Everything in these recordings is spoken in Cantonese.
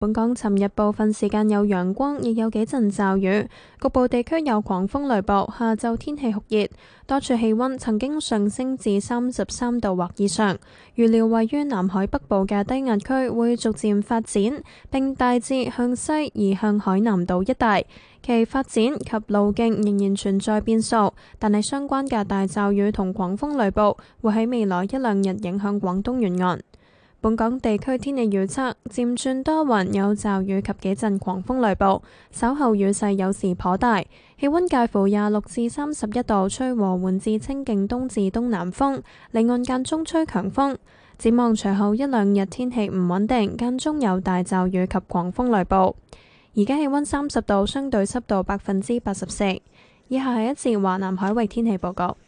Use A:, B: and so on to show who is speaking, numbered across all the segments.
A: 本港尋日部分時間有陽光，亦有幾陣驟雨，局部地區有狂風雷暴。下晝天氣酷熱，多處氣溫曾經上升至33度或以上。預料位於南海北部嘅低壓區會逐漸發展，並大致向西移向海南島一帶。其發展及路徑仍然存在變數，但係相關嘅大驟雨同狂風雷暴會喺未來一兩日影響廣東沿岸。本港地區天氣預測漸轉多雲，有驟雨及幾陣狂風雷暴，稍後雨勢有時頗大，氣溫介乎26至31度，吹和緩至清勁東至東南風，離岸間中吹強風。展望隨後一兩日天氣唔穩定，間中有大驟雨及狂風雷暴。而家氣溫30度，相對濕度84%。以下係一節華南海域天氣報告。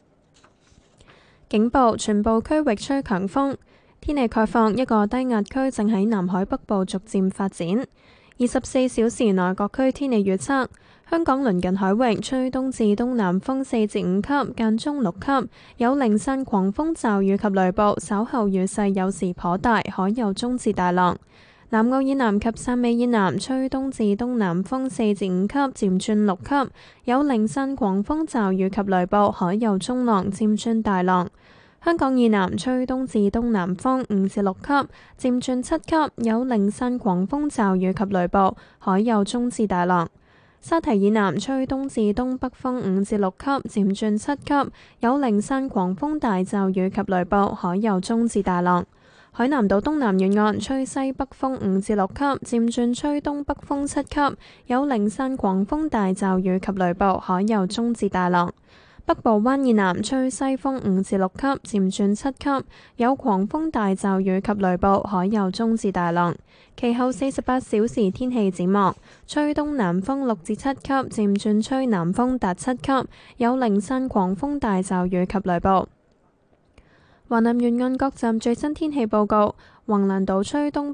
A: 警報，全部區域吹強風。天氣概況，一個低壓區正喺南海北部逐漸發展。24小時內各區天氣預測：香港鄰近海域吹東至東南風4至5級，間中6級，有零散狂風驟雨及雷暴，稍後雨勢有時頗大，海有中至大浪。南澳以南及汕尾以南吹東至東南風4至5級，漸轉6級，有零散狂風驟雨及雷暴，海有中浪，漸轉大浪。香港以南吹東至東南風5至6級，漸轉7級，有零散狂風驟雨及雷暴，海有中至大浪。沙堤以南吹東至東北風5至6級，漸轉7級，有零散狂風大驟雨及雷暴，海有中至大浪。海南島東南沿岸吹西北風5至6級，漸轉吹東北風7級，有零散狂風大驟雨及雷暴，海有中至大浪。北部灣以南吹西風5至6級，漸轉7級，有狂風大驟雨及雷暴，海有中至大浪。其後48小時天氣展望：吹東南風6至7級，漸轉吹南風達7級，有零散狂風大驟雨及雷暴。華南沿岸各站最新天氣報告：橫瀾島吹東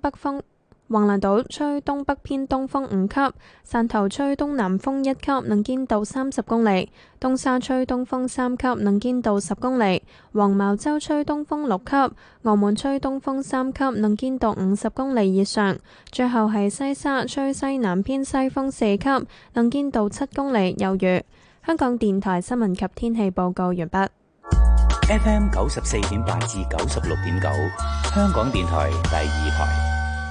A: 北偏東風5級，汕頭吹東南風1級，能見度30公里；東沙吹東風3級，能見度10公里；黃茅洲吹東風6級，澳門吹東風3級，能見度50公里以上。最後係西沙吹西南偏西風4級，能見度7公里，有雨。香港電台新聞及天氣報告完畢。
B: FM 94.8至96.9，香港電台第2台。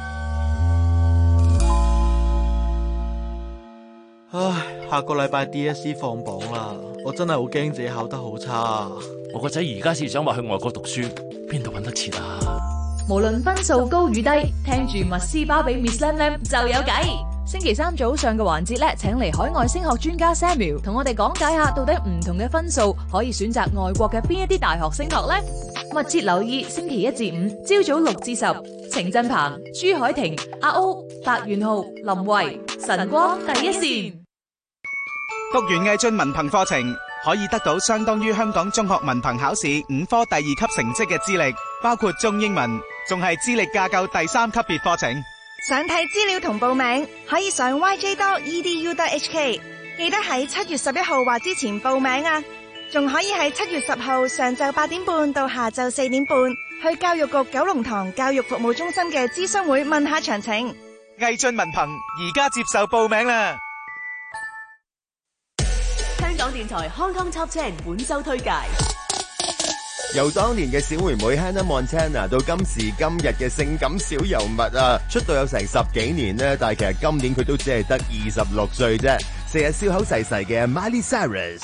C: 唉，下個禮拜 DSE 放榜啦，我真係好驚自己考得好差。
D: 我個仔而家先想話去外國讀書，邊度搵得切啊？
E: 無論分數高與低，聽住麥斯巴比 Miss Lam Lam 就有計。星期三早上嘅環節咧，請嚟海外升學專家 Samuel 同我哋講解下，到底唔同嘅分數可以選擇外國嘅邊一啲大學升學呢？密切留意星期1至5朝早6至10，程振鵬、朱海婷、阿歐、白元浩、林慧、晨光第一線。
F: 讀完毅進文憑課程，可以得到相當於香港中學文憑考試5科第2級成績嘅資歷，包括中英文，仲係資歷架構第3級別課程。
G: 想睇資料同報名，可以上 yj.edu.hk， 記得喺7月11號或之前報名啊！仲可以喺7月10號上晝8點半到下晝4點半，去教育局九龍塘教育服務中心嘅諮詢會問下詳情。
F: 毅進文憑而家接受報名啦！
H: 香港電台 Hong Kong Top 10本周推介，
I: 由當年嘅小妹妹 Hannah Montana 到今時今日嘅性感小尤物啊，出道有成10幾年呢，但係其實今年佢都只係得26歲啫，成日笑口噬噬嘅 Miley Cyrus。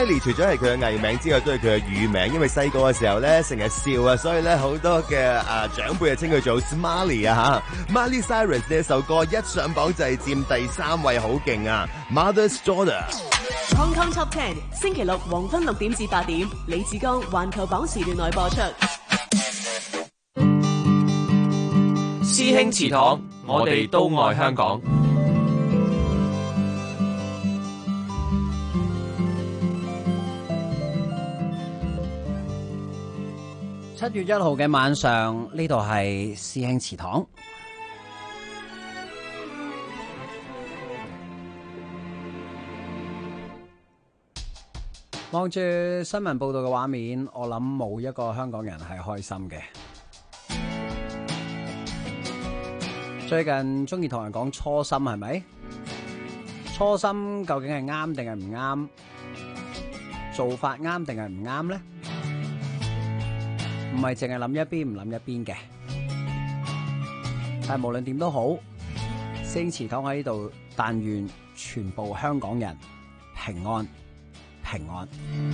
I: Smiley 除咗係佢嘅藝名之外，都係佢嘅乳名，因為細個嘅時候咧成日笑啊，所以咧好多嘅長輩啊稱佢做 Smiley 啊吓。Miley Cyrus 呢一首歌一上榜就係佔第3位，好勁啊 ！Mother's Daughter。Hong
H: Kong Top 10星期六黃昏6點至8點，李志剛環球榜時段內播出。
D: 師兄祠堂，我哋都愛香港。
J: 7月1號嘅晚上，呢度係師兄祠堂。望住新聞報道嘅畫面，我諗冇一個香港人係開心嘅。最近中意同人講初心，係咪？初心究竟係啱定係唔啱？做法啱定係唔啱呢？唔係淨係諗一邊唔諗一邊嘅。但係無論點都好，師兄祠堂喺呢度，但願全部香港人平安平安。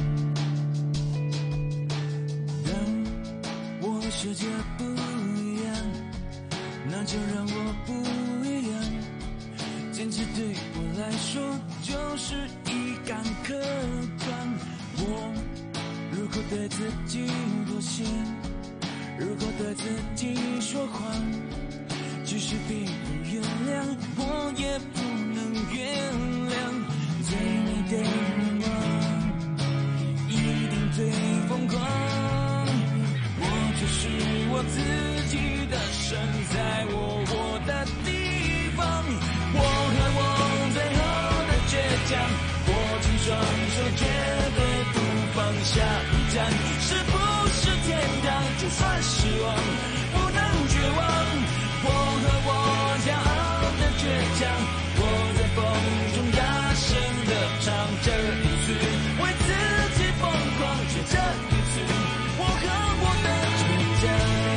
K: 當我世界不一樣，那就讓我不一樣，堅持對我來說就是一桿可斷。我如果對自己妥協，如果對自己說謊，即使別人原諒，我也不能原諒。最美的願望一定最瘋狂，我就是我自己的神，在我活的地方，我和我最後的倔強，握緊雙手絕對不放下一站，是不是天堂？就算失望不能絕望，我和我驕傲的倔強，我在風中大聲地唱，這一次為自己瘋狂，卻這一次我和我的倔強。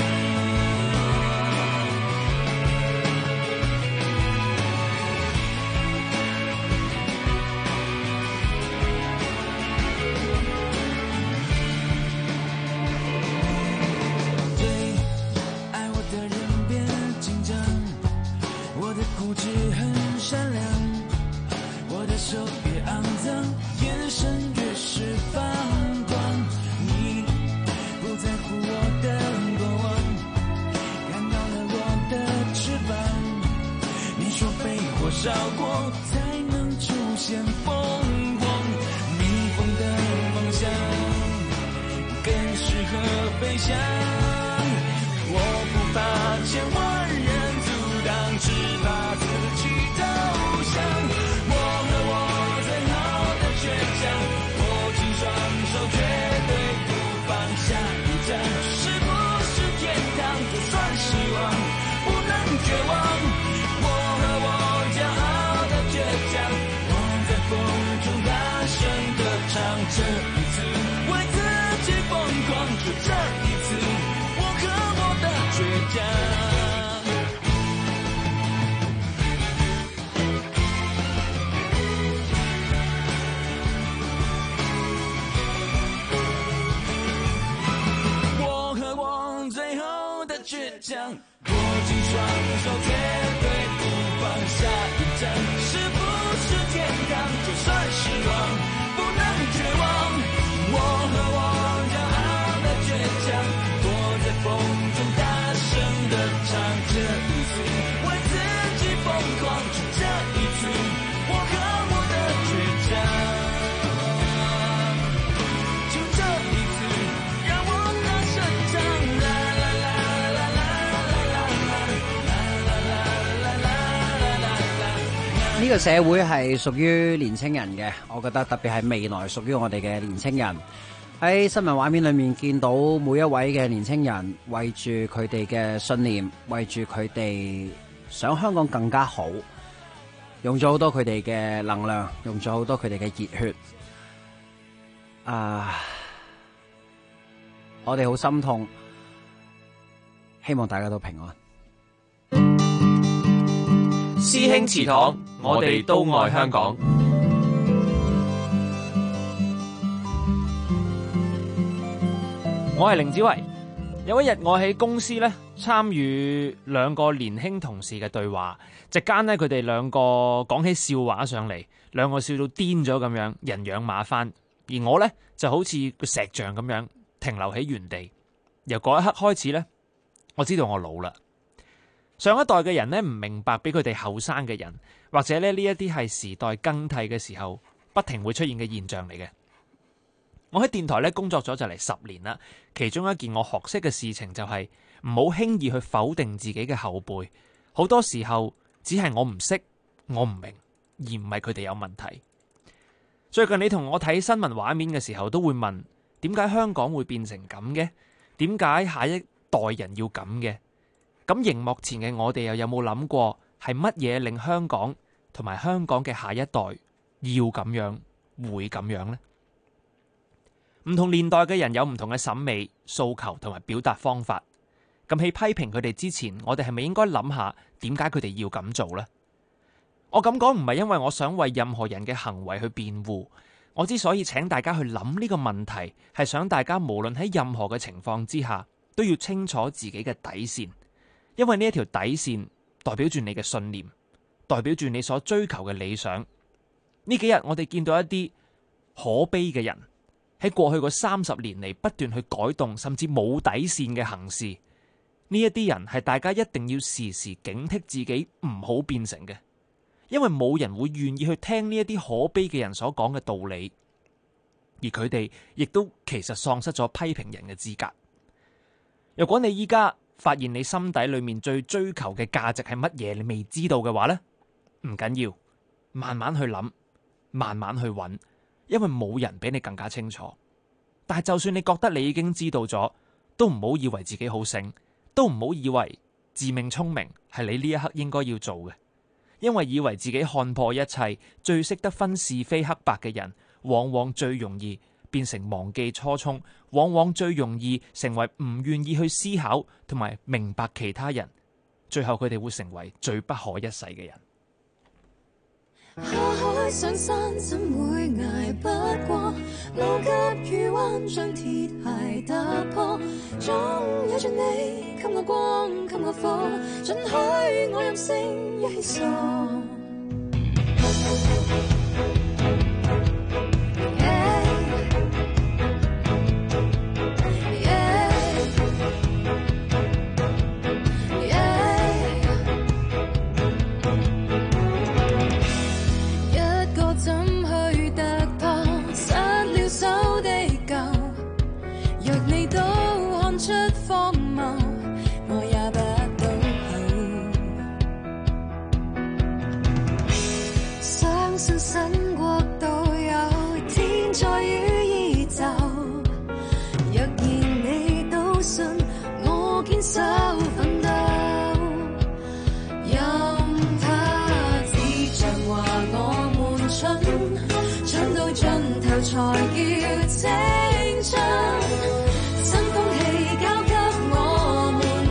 K: 固執很善良，我的手越骯髒，眼神越是放光。你不在乎我的過往，看到了我的翅膀。你說被火燒過才能出現鳳凰，逆風的方向更適合飛翔。我不怕千萬人阻擋，只怕自己投降。我和我最後的倔強，握緊雙手絕對不放下一站，是不是天堂？就算失望不能絕望，我和我驕傲的倔強，我在風中大聲地唱，這一次為自己瘋狂，就這一次我和我的倔強。倔強，握緊雙手，絕對不放下一站，是不是天堂？就算失望不能絕望，我和我驕傲的倔強，我在風中大聲地唱，這一次為自己瘋狂，就這一次我和我的倔強，就這一次讓我大聲唱，啦啦啦。
J: 呢個社會係屬於年青人嘅，我覺得特別係未來屬於我哋嘅年青人。喺新聞畫面裏面見到每一位嘅年青人為住佢哋嘅信念，為住佢哋想香港更加好，用咗好多佢哋嘅能量，用咗好多佢哋嘅熱血。我哋好心痛，希望大家都平安。
D: 師兄祠堂，我哋都愛香港。
L: 我係凌子維。有一日我喺公司咧參與兩個年輕同事嘅對話，席間咧佢哋兩個講起笑話上嚟，兩個笑到癲咗咁樣，人仰馬翻，而我咧就好似個石像咁樣停留喺原地。由嗰一刻開始咧，我知道我老啦。上一代嘅人咧唔明白比佢哋後生嘅人，或者咧呢一啲係時代更替嘅時候不停會出現嘅現象嚟嘅。我喺電台咧工作咗就嚟10年啦，其中一件我學識嘅事情就係唔好輕易去否定自己嘅後輩，好多時候只係我唔識，我唔明，而唔係佢哋有問題。最近你同我睇新聞畫面嘅時候，都會問點解香港會變成咁嘅？點解下一代人要咁嘅？咁熒幕前嘅我哋又有冇諗過係乜嘢令香港同埋香港嘅下一代要咁樣，會咁樣呢？唔同年代嘅人有唔同嘅審美、訴求同埋表達方法。咁喺批評佢哋之前，我哋係咪應該諗下點解佢哋要咁做呢？我咁講唔係因為我想為任何人嘅行為去辯護，我之所以請大家去諗呢個問題，係想大家無論喺任何嘅情況之下，都要清楚自己嘅底線，因為呢一條底線代表住你嘅信念，代表住你所追求嘅理想。呢幾日我哋見到一啲可悲嘅人，喺過去嗰30年嚟不斷去改動，甚至冇底線嘅行事。呢一啲人係大家一定要時時警惕自己唔好變成嘅，因為冇人會願意去聽呢一啲可悲嘅人所講嘅道理，而佢哋亦都其實喪失咗批評人嘅資格。如果你依家發現你心底裏面最追求嘅價值係乜嘢，你未知道嘅話呢，唔緊要，慢慢去諗，慢慢去揾。因為冇人比你更加清楚，但係就算你覺得你已經知道咗，都唔好以為自己好醒，都唔好以為自命聰明係你呢一刻應該要做嘅。因為以為自己看破一切、最識得分是非黑白嘅人，往往最容易變成忘記初衷，往往最容易成為唔願意去思考同埋明白其他人，最後佢哋會成為最不可一世嘅人。
K: 下海上山怎會捱不過，路急雨彎將鐵鞋踏破，總有着你給我光給我火，准許我任性一起傻。才叫青春，新風氣交給我們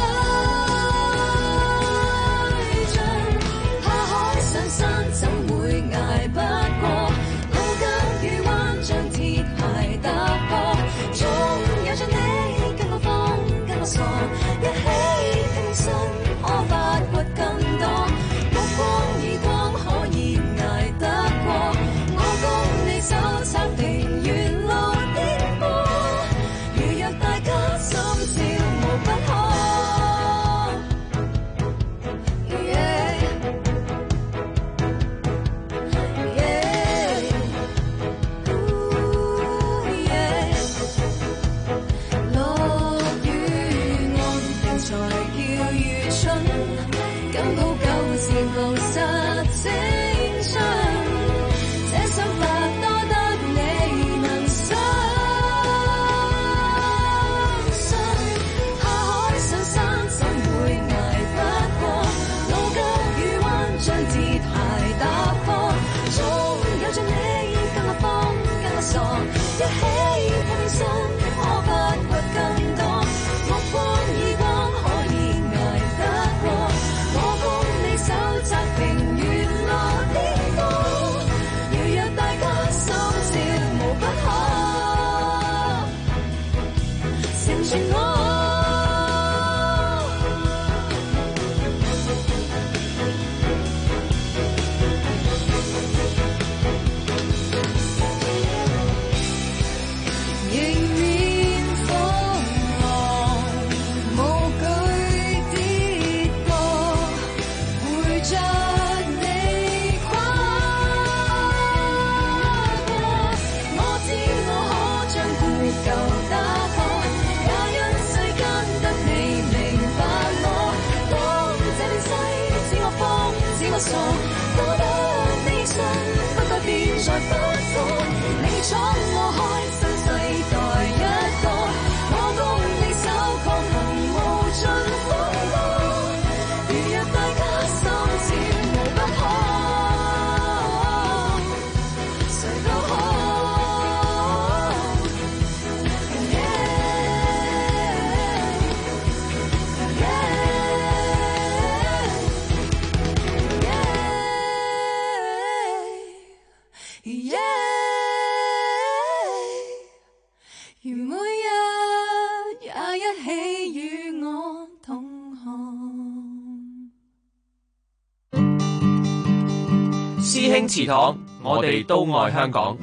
K: 推進。下海上山怎會捱不過，路急雨彎將鐵鞋踏破，總有着你跟我瘋跟我傻，一起拼身可發掘更多，目光以光可以捱得過。我共你手撐平原路。 成全我。
D: 師兄祠堂，我哋都愛香港。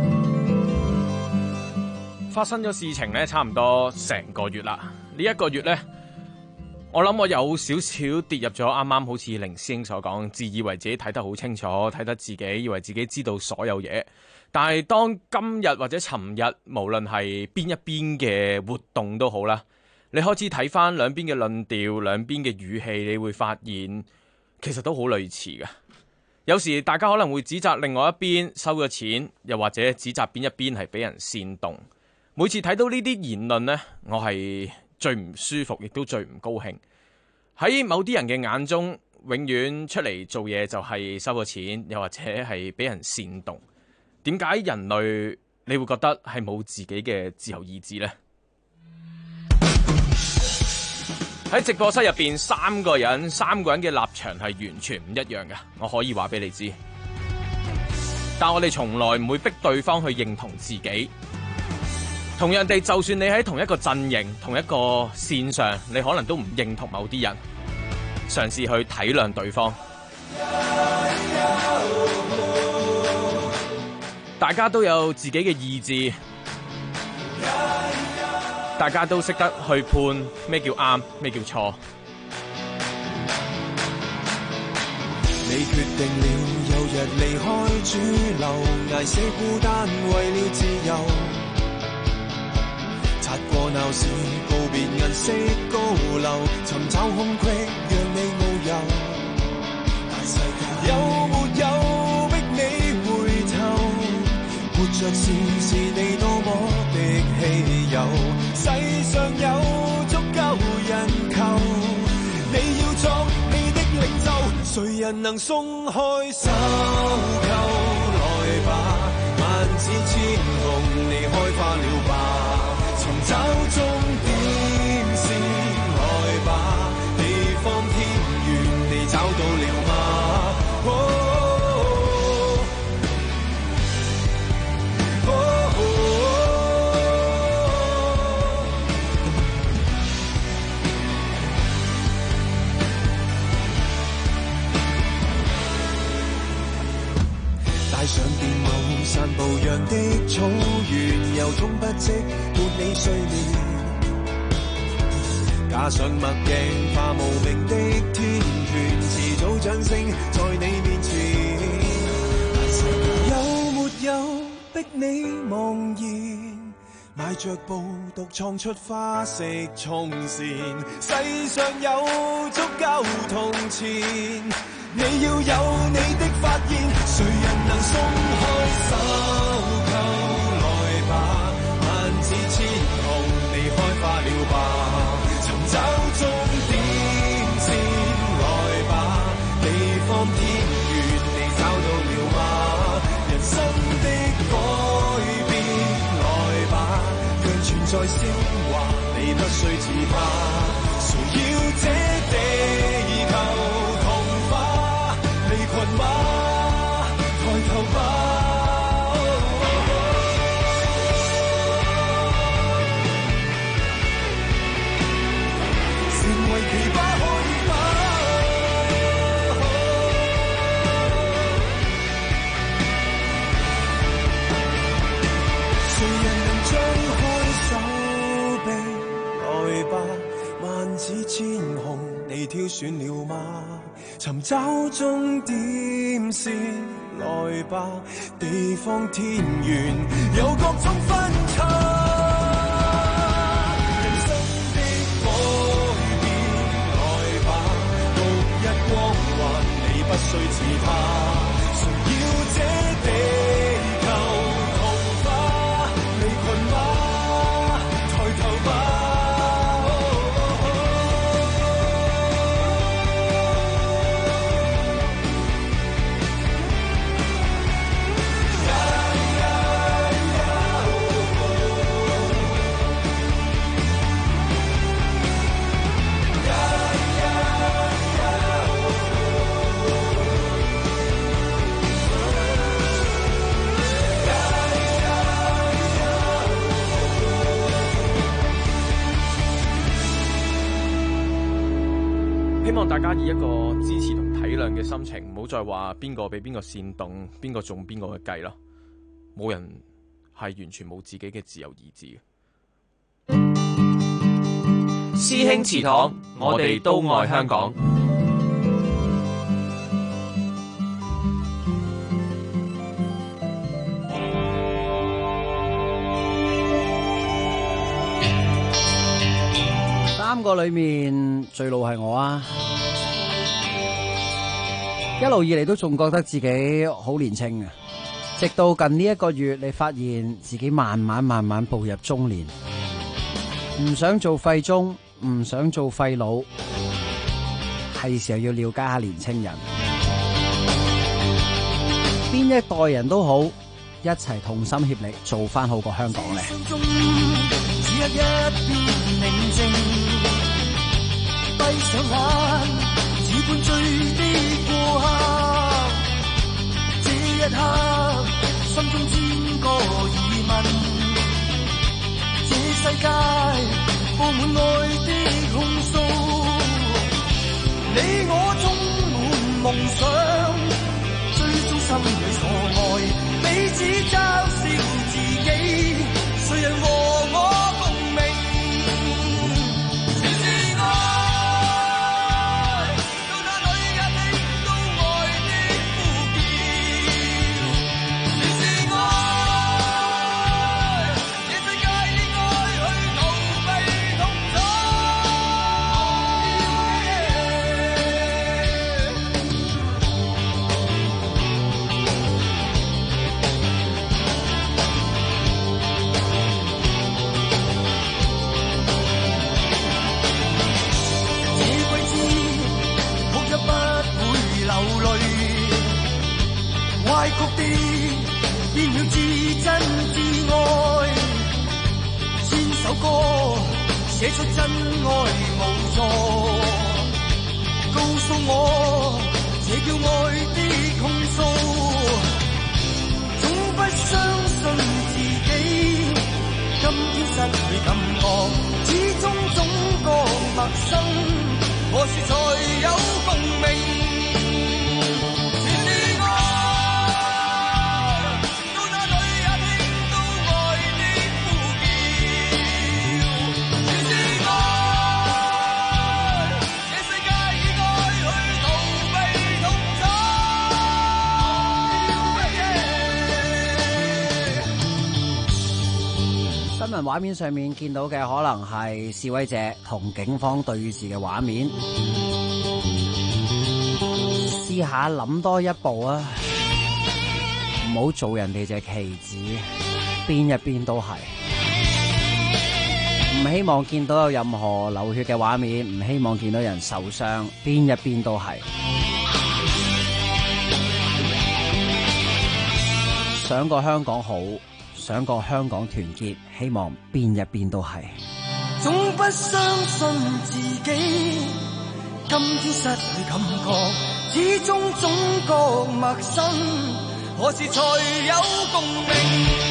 M: 發生咗事情咧，差唔多成個月啦。呢一個月咧，我諗我有少少跌入咗啱啱好似凌師兄所講，自以為自己睇得好清楚，睇得自己以為自己知道所有嘢。但係當今日或者尋日，無論係邊一邊嘅活動都好啦，你開始睇翻兩邊嘅論調、兩邊嘅語氣，你會發現其實都好類似嘅。有時大家可能會指責另外一邊收咗錢，又或者指責邊一邊係俾人煽動。每次睇到呢啲言論呢，我係最唔舒服，亦都最唔高興。喺某啲人嘅眼中，永遠出嚟做嘢就係收咗錢，又或者係俾人煽動。點解人類你會覺得係冇自己嘅自由意志呢？喺直播室入邊，三個人嘅立場係完全唔一樣嘅，我可以話俾你知。但我哋從來唔會逼對方去認同自己。同樣地，就算你喺同一個陣營、同一個線上，你可能都唔認同某啲人，嘗試去體諒對方。大家都有自己嘅意志。大家都識得去判咩叫啱，咩叫錯。
K: 你決定了有日離開主流，捱死孤單為了自由。擦過鬧市，告別銀色高樓，尋找空隙讓你遨遊。大世界有沒有逼你回頭？活着是你多麼的稀有。世上有足夠人求，你要作你的領袖，誰人能鬆開手扣？來吧，萬紫千紅，你開花了吧？尋找終點線，來吧，地方天遠，你找到了嗎？上電霧散步樣的草原，由衷不積伴你睡眠。加上墨鏡化無名的天團，遲早掌聲在你面前。有沒有逼你茫然，邁着步獨創出花式衝線？世上有足夠銅錢，你要有你的發現，誰人能鬆開手扣？來吧，萬紫千紅，你開花了吧？尋找終點線，來吧，地方天遠，你找到了嗎？人生的改變，來吧，讓存在昇華，你不需自怕。誰要這地球？群馬抬頭吧。 選了嗎？尋找終點線來吧，地方天圓有各種分岔。人生的改變來吧，獨一光環你不需似他。誰要這地球童話？離群嗎？抬頭吧。
M: 希望大家以一個支持同體諒嘅心情，唔好再話邊個俾邊個煽動，邊個中邊個嘅計咯。冇人係完全冇自己嘅自由意志嘅。
D: 師兄祠堂，我哋都愛香港。
J: 三個裏面最老係我啊！一路以嚟都仲覺得自己好年輕啊，直到近呢一個月，你發現自己慢慢步入中年，唔想做廢中，唔想做廢老，係時候要了解下年輕人，邊一代人都好，一齊同心協力做翻好個香港咧。
K: 只有一邊寧靜，閉上眼，似灌醉的過客。這一刻，心中千個疑問，這世界佈滿愛的控訴，你我充滿夢想，最終心裏所愛，彼此嘲笑自己，誰人和我？歪曲的變了至真至愛，千首歌寫出真愛無助，告訴我這叫愛的控訴，總不相信自己，今天失去感覺，始終總覺陌生，何時才有共鳴？
J: 新聞畫面上面見到嘅可能係示威者同警方對峙嘅畫面，試下諗多一步啊！唔好做人哋隻棋子，邊一邊都係。唔希望見到有任何流血嘅畫面，唔希望見到人受傷，邊一邊都係。想個香港好，想個香港團結，希望邊一邊都係。
K: 總不相信自己，今天失去感覺，始終總覺陌生，何時才有共鳴？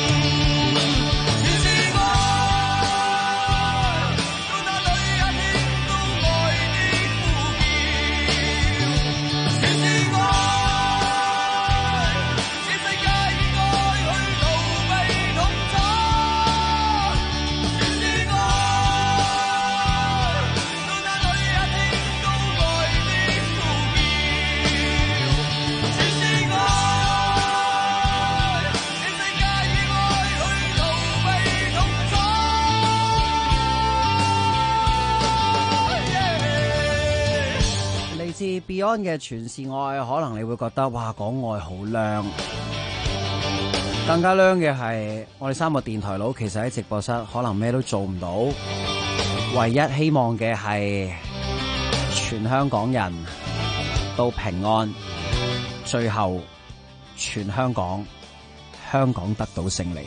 J: Beyond 嘅全是愛，可能你會覺得哇，講愛好靚，更加靚嘅係我哋三個電台佬，其實喺直播室可能咩都做唔到，唯一希望嘅係全香港人都平安，最後全香港得到勝利。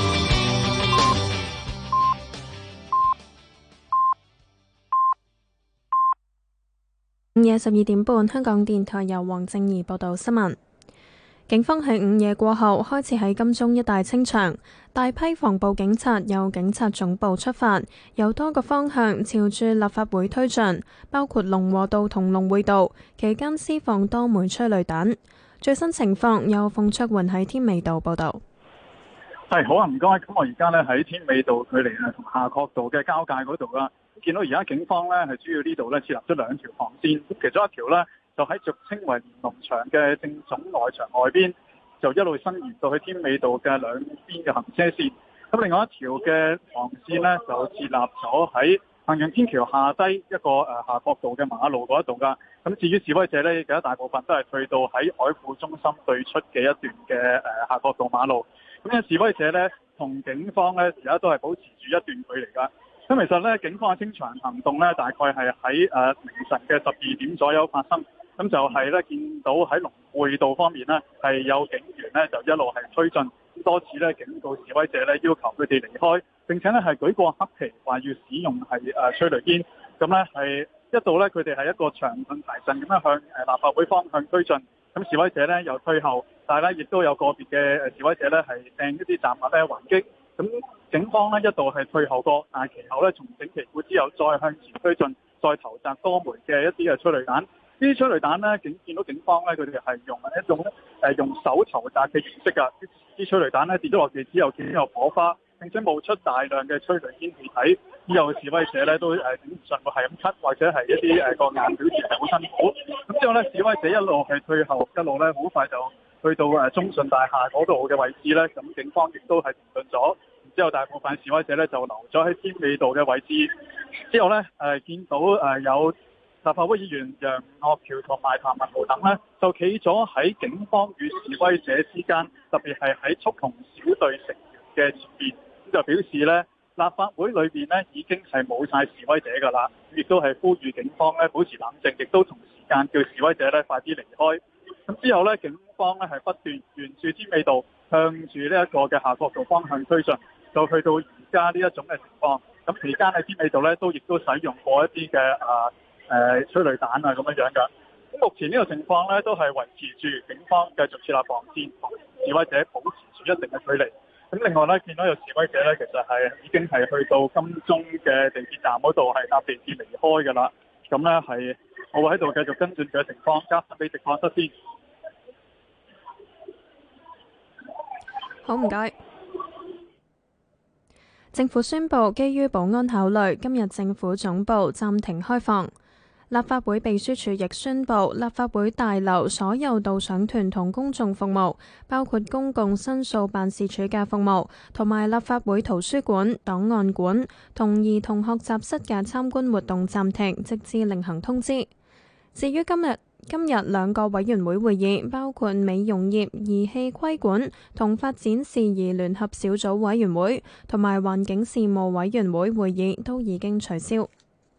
A: 午夜12點半，香港電台由黃正儀報道新聞。警方喺午夜過後開始喺金鐘一帶清場，大批防暴警察由警察總部出發，由多個方向朝住立法會推進，包括龍和道同龍匯道，期間施放多枚催淚彈。最新情況由馮卓媛喺添美道報道。
N: 係好啊，唔該。咁我而家咧喺添美道距離同夏慤道嘅交界嗰度啦。見到而家警方咧係主要呢度咧設立咗兩條防線，其中一條咧就喺俗稱為連儂牆嘅正總內牆外邊，就一路伸延到去添美道嘅兩邊嘅行車線。咁另外一條嘅防線咧就設立咗喺行人天橋下低一個夏慤道嘅馬路嗰一度噶。咁至於示威者咧，而家大部分都係去到喺海富中心對出嘅一段嘅夏慤道馬路。咁嘅示威者咧同警方咧而家都係保持住一段距離噶。咁其實咧，警方嘅清場行動咧，大概係喺凌晨嘅12點左右發生。咁就係咧，見到喺龍匯道方面呢，係有警員咧就一路係推進，多次咧警告示威者咧，要求佢哋離開，並且咧係舉過黑旗，話要使用係催淚煙。咁咧係一度咧，佢哋係一個長盾排陣咁樣向立法會方向推進。咁示威者咧又退後，但係咧亦都有個別嘅示威者咧係掟一啲雜物咧還擊。咁警方咧一度係退後過，但係其後咧從整旗鼓之後再向前推進，再投擲多枚嘅一啲嘅催淚彈。呢啲催淚彈咧，見到警方咧，佢哋係用一種用手投擲嘅形式㗎。啲催淚彈咧跌咗落地之後，見到有火花，並且冒出大量嘅催淚煙氣體。之後示威者咧都頂唔順，係咁咳，或者係一啲個眼表現係好辛苦。咁之後咧，示威者一路係退後，一路咧好快就去到中信大廈嗰度嘅位置咧，咁警方亦都係停頓咗。然之後大部分示威者咧就留咗喺添美道嘅位置。之後咧見到有立法會議員楊岳橋同埋譚文豪等咧，就企咗喺警方與示威者之間，特別係喺蓄同小隊成員嘅前邊，咁就表示咧立法會裏邊咧已經係冇晒示威者㗎啦，亦都係呼籲警方咧保持冷靜，亦都同時間叫示威者咧快啲離開。咁之後咧，警方咧係不斷沿住添美道向住呢一個嘅夏慤道方向推進，就去到而家呢一種嘅情況。咁期間喺添美道咧都亦都使用過一啲嘅催淚彈啊咁樣樣㗎。咁目前呢個情況咧都係維持住警方繼續設立防線，同示威者保持住一定嘅距離。咁另外咧，見到有示威者咧，其實係已經係去到金鐘嘅地鐵站嗰度係搭地鐵離開㗎啦。咁咧係我會喺度繼續跟進佢嘅情況，交翻俾直播室先。
A: 好，唔該。政府宣布，基於保安考慮，今日政府總部暫停開放。立法會秘書處亦宣布，立法會大樓所有導賞團同公眾服務，包括公共申訴辦事處嘅服務，同埋立法會圖書館、檔案館同兒童學習室嘅參觀活動暫停，直至另行通知。至於今日兩個委員會會議，包括美容業儀器規管同發展事宜聯合小組委員會同埋環境事務委員會會議都已經取消。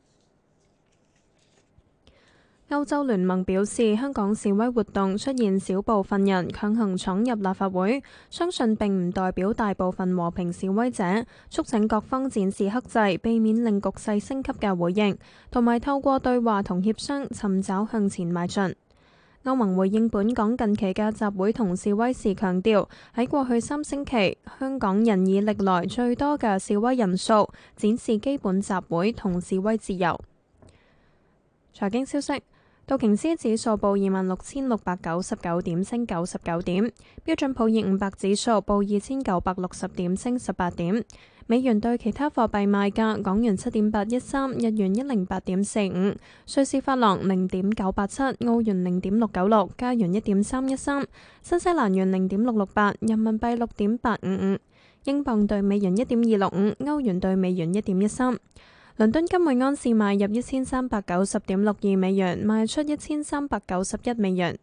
A: 歐洲聯盟表示，香港示威活動出現少部分人強行闖入立法會，相信並唔代表大部分和平示威者，促請各方展示克制，避免令局勢升級嘅回應，同埋透過對話同協商尋找向前邁進。歐盟回應本港近期嘅集會同示威時強調，喺過去3星期，香港人以歷來最多嘅示威人數，展示基本集會同示威自由。財經消息。道瓊斯指數報26,699點，升99點；標準普爾500指數報2,960點，升18點。美元對其他貨幣賣價：港元7.813，日元108.45，瑞士法郎0.987，澳元0.696，加元1.313，新西蘭元0.668，人民幣6.855，英鎊對美元1.265，歐元對美元1.13。 倫敦金每安士買入1390.62美元，賣出1391美元。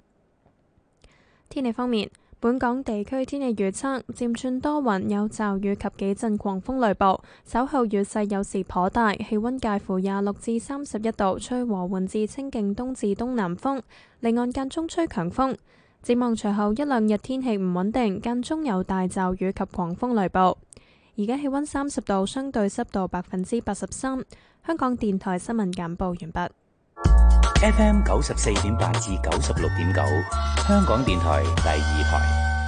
A: 天氣方面，本港地區天氣預測漸轉多雲，有驟雨及幾陣狂風雷暴，稍後雨勢有時頗大，氣溫介乎26至31度，吹和緩至清勁東至東南風，離岸間中吹強風。展望隨後一兩日天氣唔穩定，間中有大驟雨及狂風雷暴。而家氣溫30度，相對濕度83%。香港電台新聞簡報完畢。
B: FM 94.8至96.9，香港電台第二台。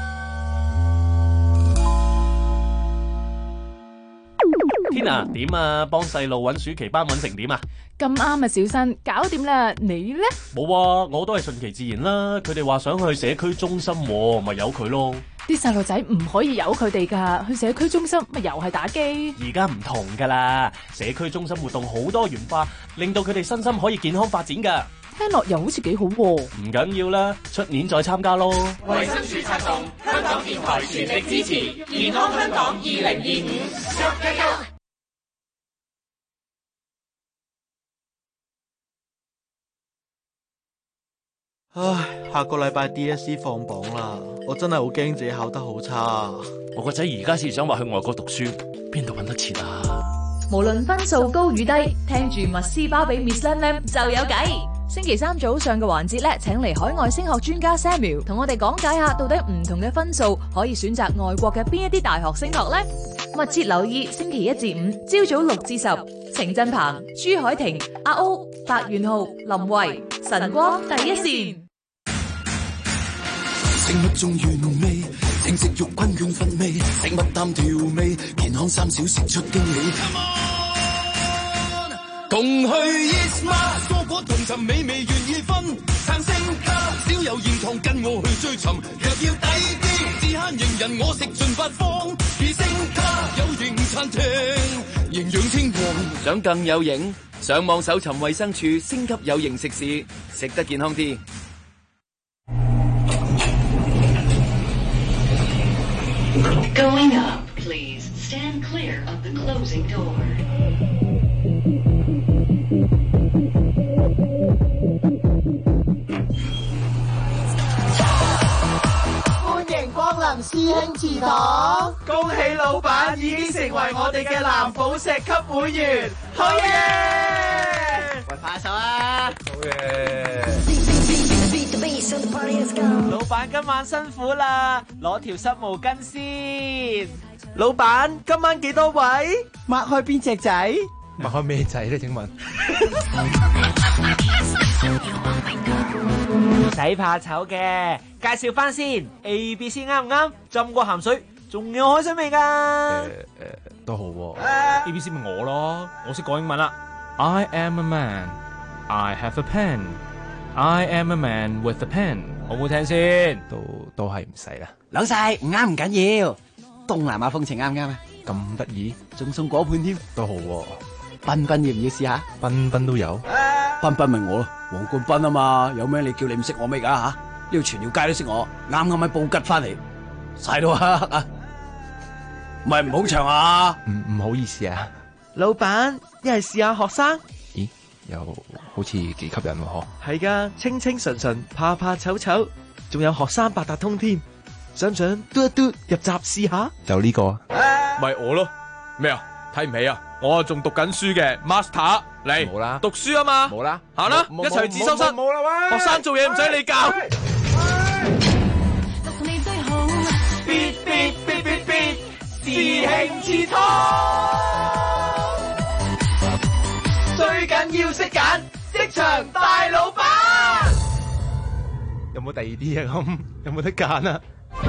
O: 天啊，點啊？幫細路揾暑期班揾成點啊？
E: 咁啱啊，小新，搞掂啦。你呢？
O: 冇啊，我都係順其自然啦。佢哋話想去社區中心喎，咪由佢咯。
E: 啲細路仔唔可以由佢哋噶，去社區中心咪又係打機。
O: 而家唔同噶啦，社區中心活動好多元化，令到佢哋身心可以健康發展噶。
E: 聽落又好似幾好喎。
O: 唔緊要啦，出年再參加咯。
D: 衛生署策動，香港電台全力支持健康香港2025。
C: 唉，下個禮拜 DSE 放榜啦，我真係好驚自己考得好差。
O: 我個仔而家先想話去外國讀書，邊度搵得錢啊？
E: 無論分數高與低，聽住麥斯包比 Miss Lam Lam 就有計。星期三早上嘅環節咧，請嚟海外升學專家 Samuel 同我哋講解下，到底唔同嘅分數可以選擇外國嘅邊一啲大學升學呢？密切留意星期一至五朝早6至10，程振鵬、朱海婷、阿歐、白元浩、林慧、晨光第一線。
K: 食物仲原味，正食肉均軟份味，食物淡調味，健康3小時出驚喜。同去 Eat Smart， 個個同尋美味願意分，撐星卡少有現堂跟我去追尋，若要抵啲，只慳型人我食盡八方，以星卡有型餐廳，營養清黃。
P: 想更有型，上網搜尋衛生署星級有型食肆，食得健康啲。
Q: Going up, please. Stand clear of the closing door.
R: 歡迎光臨師兄祠堂，恭喜老闆已經成為我哋嘅藍寶石級會員，好嘢！喂，拍手啊！好嘢！老闆今晚辛苦啦，攞條濕毛巾先。老闆今晚幾多位？擘開邊隻仔？
S: 擘開咩仔咧？請問？
R: 唔使怕醜嘅，介紹翻先。A、B、C 啱唔啱？浸過鹹水，仲有海鮮味㗎。
S: 都好喎。
L: A、B、C 咪我咯，我識講英文啦。I am a man. I have a pen. I am a man with a pen。好唔好聽先？
S: 都係唔使啦。
J: 老細唔啱唔緊要，東南亞風情啱唔啱啊？
S: 咁得意，
J: 仲送果盤添，
S: 都好喎。
J: 彬彬要唔要試下？
S: 彬彬都有，
J: 彬彬咪我咯，黃冠彬啊嘛，有咩你叫你唔識我咩噶吓？呢度全條街都識我，啱啱喺布吉翻嚟，晒到黑啊！唔係唔好長啊！
S: 唔好意思啊，
R: 老闆一係試下學生。
S: 咦，又好似幾吸引喎嗬？
R: 係噶，清清純純，怕怕醜醜，仲有學生八達通添，想唔想嘟一嘟入閘試下？
S: 就呢個，
M: 咪我咯，咩啊？睇唔起啊！我仲讀緊書嘅 Master 嚟，
S: 冇啦，
M: 讀書啊嘛，
S: 冇啦，
M: 行啦，一齊自修室，
S: 冇啦喂，
M: 學生做嘢唔使你教。
R: 必必必必必，師兄祠堂，最緊要識揀職場大老闆。
S: 有冇第二啲啊？咁有冇得揀啊？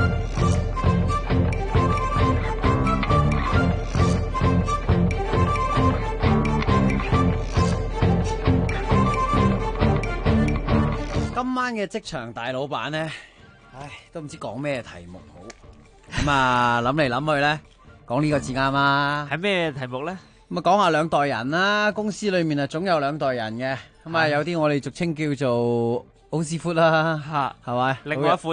J: 今晚嘅職場大老闆咧，都唔知講咩題目好。咁啊，諗嚟諗去咧，講呢個字啱啊。
R: 係咩題目咧？
J: 咁啊，講下兩代人啦。公司裏面啊，總有兩代人嘅。咁啊，有啲我哋俗稱叫做老師傅啦，係咪？
R: 另外一款咧，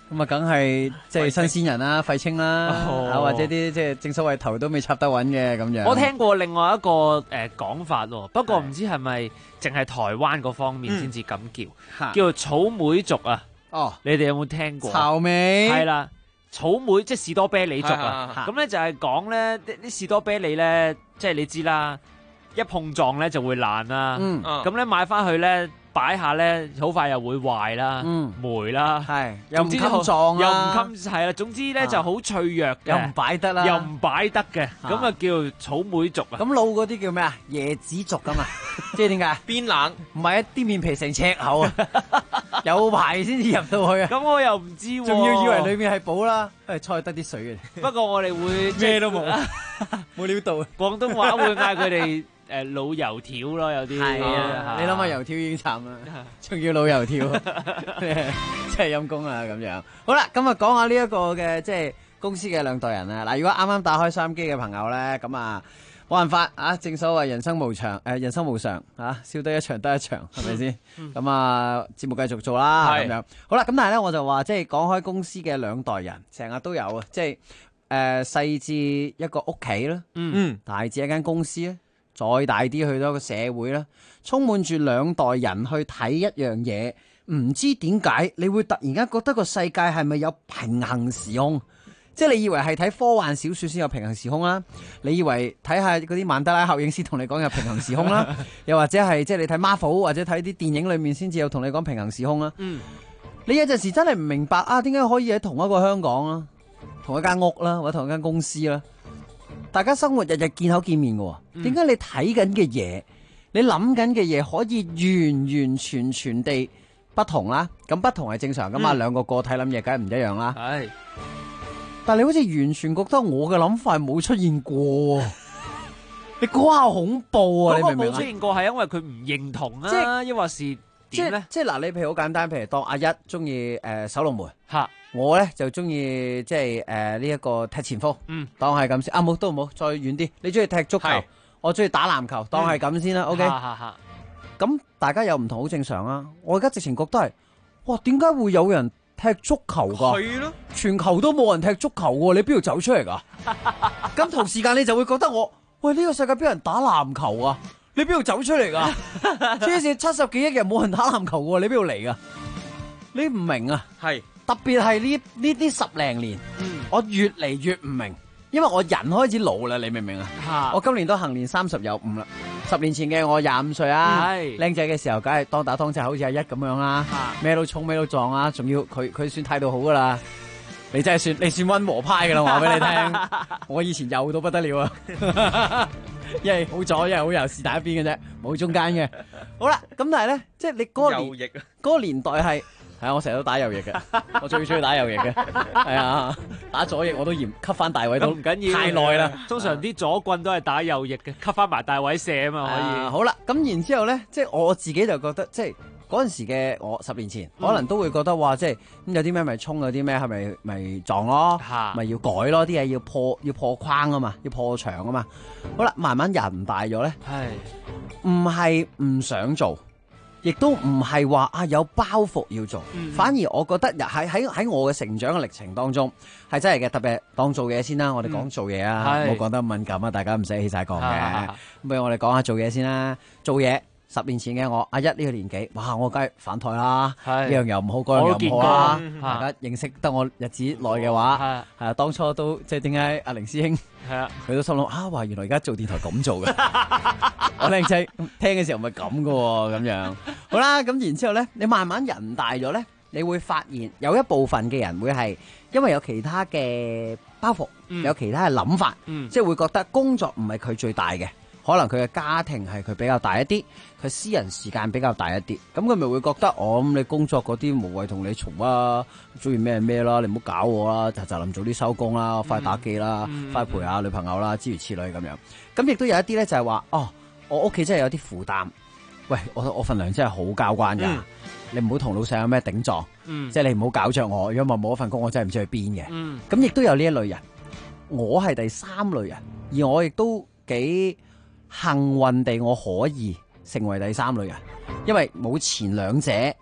J: 咁啊，梗係即係新鮮人啦，廢青啦，或者啲即係正所謂頭都未插得穩嘅咁樣。
L: 我聽過另外一個講法喎，不過唔知係咪淨係台灣嗰方面先至咁叫，叫做草莓族啊。
J: 哦，
L: 你哋有冇聽過？
J: 草莓
L: 係啦，草莓即係士多啤梨族啊。咁咧就係講咧啲士多啤梨咧，即係你知啦，一碰撞咧就會爛啦。咁咧買翻去咧。擺下咧，好快又會壞啦，霉啦，
J: 係又唔襟
L: 總之
J: 撞
L: 又唔襟係啦。總之咧就好脆弱嘅，
J: 又唔擺得啦，
L: 又唔擺得嘅，咁啊叫草莓族啊。
J: 咁老嗰啲叫咩啊？椰子族㗎嘛，即係點解？
M: 邊冷？
J: 唔係啲面皮成尺厚啊，有排先至入到去啊。
L: 咁我又唔知喎，
J: 仲要以為裏面係寶啦，菜得啲水嘅。
L: 不過我哋會
J: 咩都冇，冇料到。
L: 廣東話會嗌佢哋。老油條咯，有啲
J: 係啊！你諗下油條已經慘啦，仲要老油條，真係陰公啊！咁樣好啦，咁啊講下呢一個嘅即係公司嘅兩代人啊！嗱，如果啱啱打開收音機嘅朋友咧，咁啊冇辦法啊！正所謂人生無常，人生無常啊，笑得一場得一場，係咪先？咁啊，節目繼續做啦，咁樣好啦。咁但係咧，我就話即係講開公司嘅兩代人，成日都有啊，即係細至一個屋企啦，大至一間公司咧。再大啲去到個社會啦，充滿住兩代人去睇一樣嘢，唔知點解你會突然間覺得個世界係咪有平行時空？即係你以為係睇科幻小說先有平行時空啦，你以為睇下嗰啲曼德拉效應先同你講有平行時空啦，又或者係即係你睇 Marvel 或者睇啲電影裏面先至有同你講平行時空啦。你有陣時真係唔明白啊，點解可以喺同一個香港啦，同一間屋啦，或者同一間公司啦？大家生活日日見口見面嘅，點解你睇緊嘅嘢，你諗緊嘅嘢可以完完全全地不同啦？咁不同係正常噶嘛，兩個個體諗嘢梗係唔一樣啦。係，但係你好似完全覺得我嘅諗法係冇出現過，你估下恐怖啊！你明唔明啊？
L: 冇出現過係因為佢唔認同啊，抑或是點咧？
J: 即係嗱，你譬如好簡單，譬如當阿一中意守龍門吓。我咧就中意即係呢一個踢前鋒，當係咁先。啊，冇都冇，再遠啲。你中意踢足球，我中意打籃球，當係咁先啦。OK，咁大家有唔同好正常啊。我而家直情覺得係，哇，點解會有人踢足球噶？係咯，全球都冇人踢足球喎，你邊度走出嚟噶？咁同時間你就會覺得喂，呢個世界邊有人打籃球啊？你邊度走出嚟噶？即係70幾億人冇人打籃球喎，你邊度嚟噶？你唔明啊？係。特別係呢啲10零年，我越嚟越唔明，因為我人開始老啦，你明唔明啊？我今年都行年30有5啦。10年前嘅我25歲啊，靚仔嘅時候，梗係當打當隻，好似阿一咁樣啦，咩都衝，咩都撞啊，仲要佢算態度好噶啦，你真係你算溫和派噶啦，話俾你聽。我以前幼到不得了啊，一係好左，一係好右，是但一邊嘅啫，冇中間嘅。好啦，咁但係咧，即係你嗰個年代係。係啊，我成日都打右翼嘅，我最中意打右翼嘅。係啊，打左翼我都嫌吸翻大位都唔緊要，太耐啦。
L: 通常啲左棍都係打右翼嘅，吸翻埋大位射啊嘛，可以。
J: 好啦，咁然之後咧，即係我自己就覺得，即係嗰陣時嘅我10年前，可能都會覺得話，即係咁有啲咩咪衝，有啲咩係咪撞咯，咪要改咯，啲嘢要破框啊嘛，要破牆啊嘛。好啦，慢慢人大咗咧，唔係唔想做。亦都唔係話有包袱要做，反而我覺得喺我嘅成長嘅歷程當中係真係嘅，特別當做嘢先啦。我哋講做嘢啊，冇講得咁敏感啊，大家唔使起晒講嘅。咁不如我哋講下做嘢先啦。做嘢10年前嘅我，阿一呢個年紀，哇！我梗係反台啦，呢樣又唔好，嗰樣又唔好啦。大家認識得我日子耐嘅話，係啊，當初都即係點解阿凌師兄係啊，佢都心諗話原來而家做電台咁做嘅。我靚仔聽嘅時候唔係咁噶喎，咁樣好啦。咁然之後咧，你慢慢人大咗咧，你會發現有一部分嘅人會係因為有其他嘅包袱，有其他嘅諗法，即係會覺得工作唔係佢最大嘅，可能佢嘅家庭係佢比較大一啲，佢私人時間比較大一啲，咁佢咪會覺得咁你工作嗰啲無謂同你嘈啊，中意咩咩啦，你唔好搞我啦，就臨早啲收工啦，翻去打機啦，翻去陪下女朋友啦，諸如此類咁樣。咁亦都有一啲咧就係話我屋企真係有啲負擔，喂，我份糧真係好交關噶，你唔好同老細有咩頂撞，即係你唔好搞着我，如果我冇一份工，我真係唔知去邊嘅。咁亦都有呢一類人，我係第3類人，而我亦都幾幸運地，我可以成為第3類人，因為冇前兩者，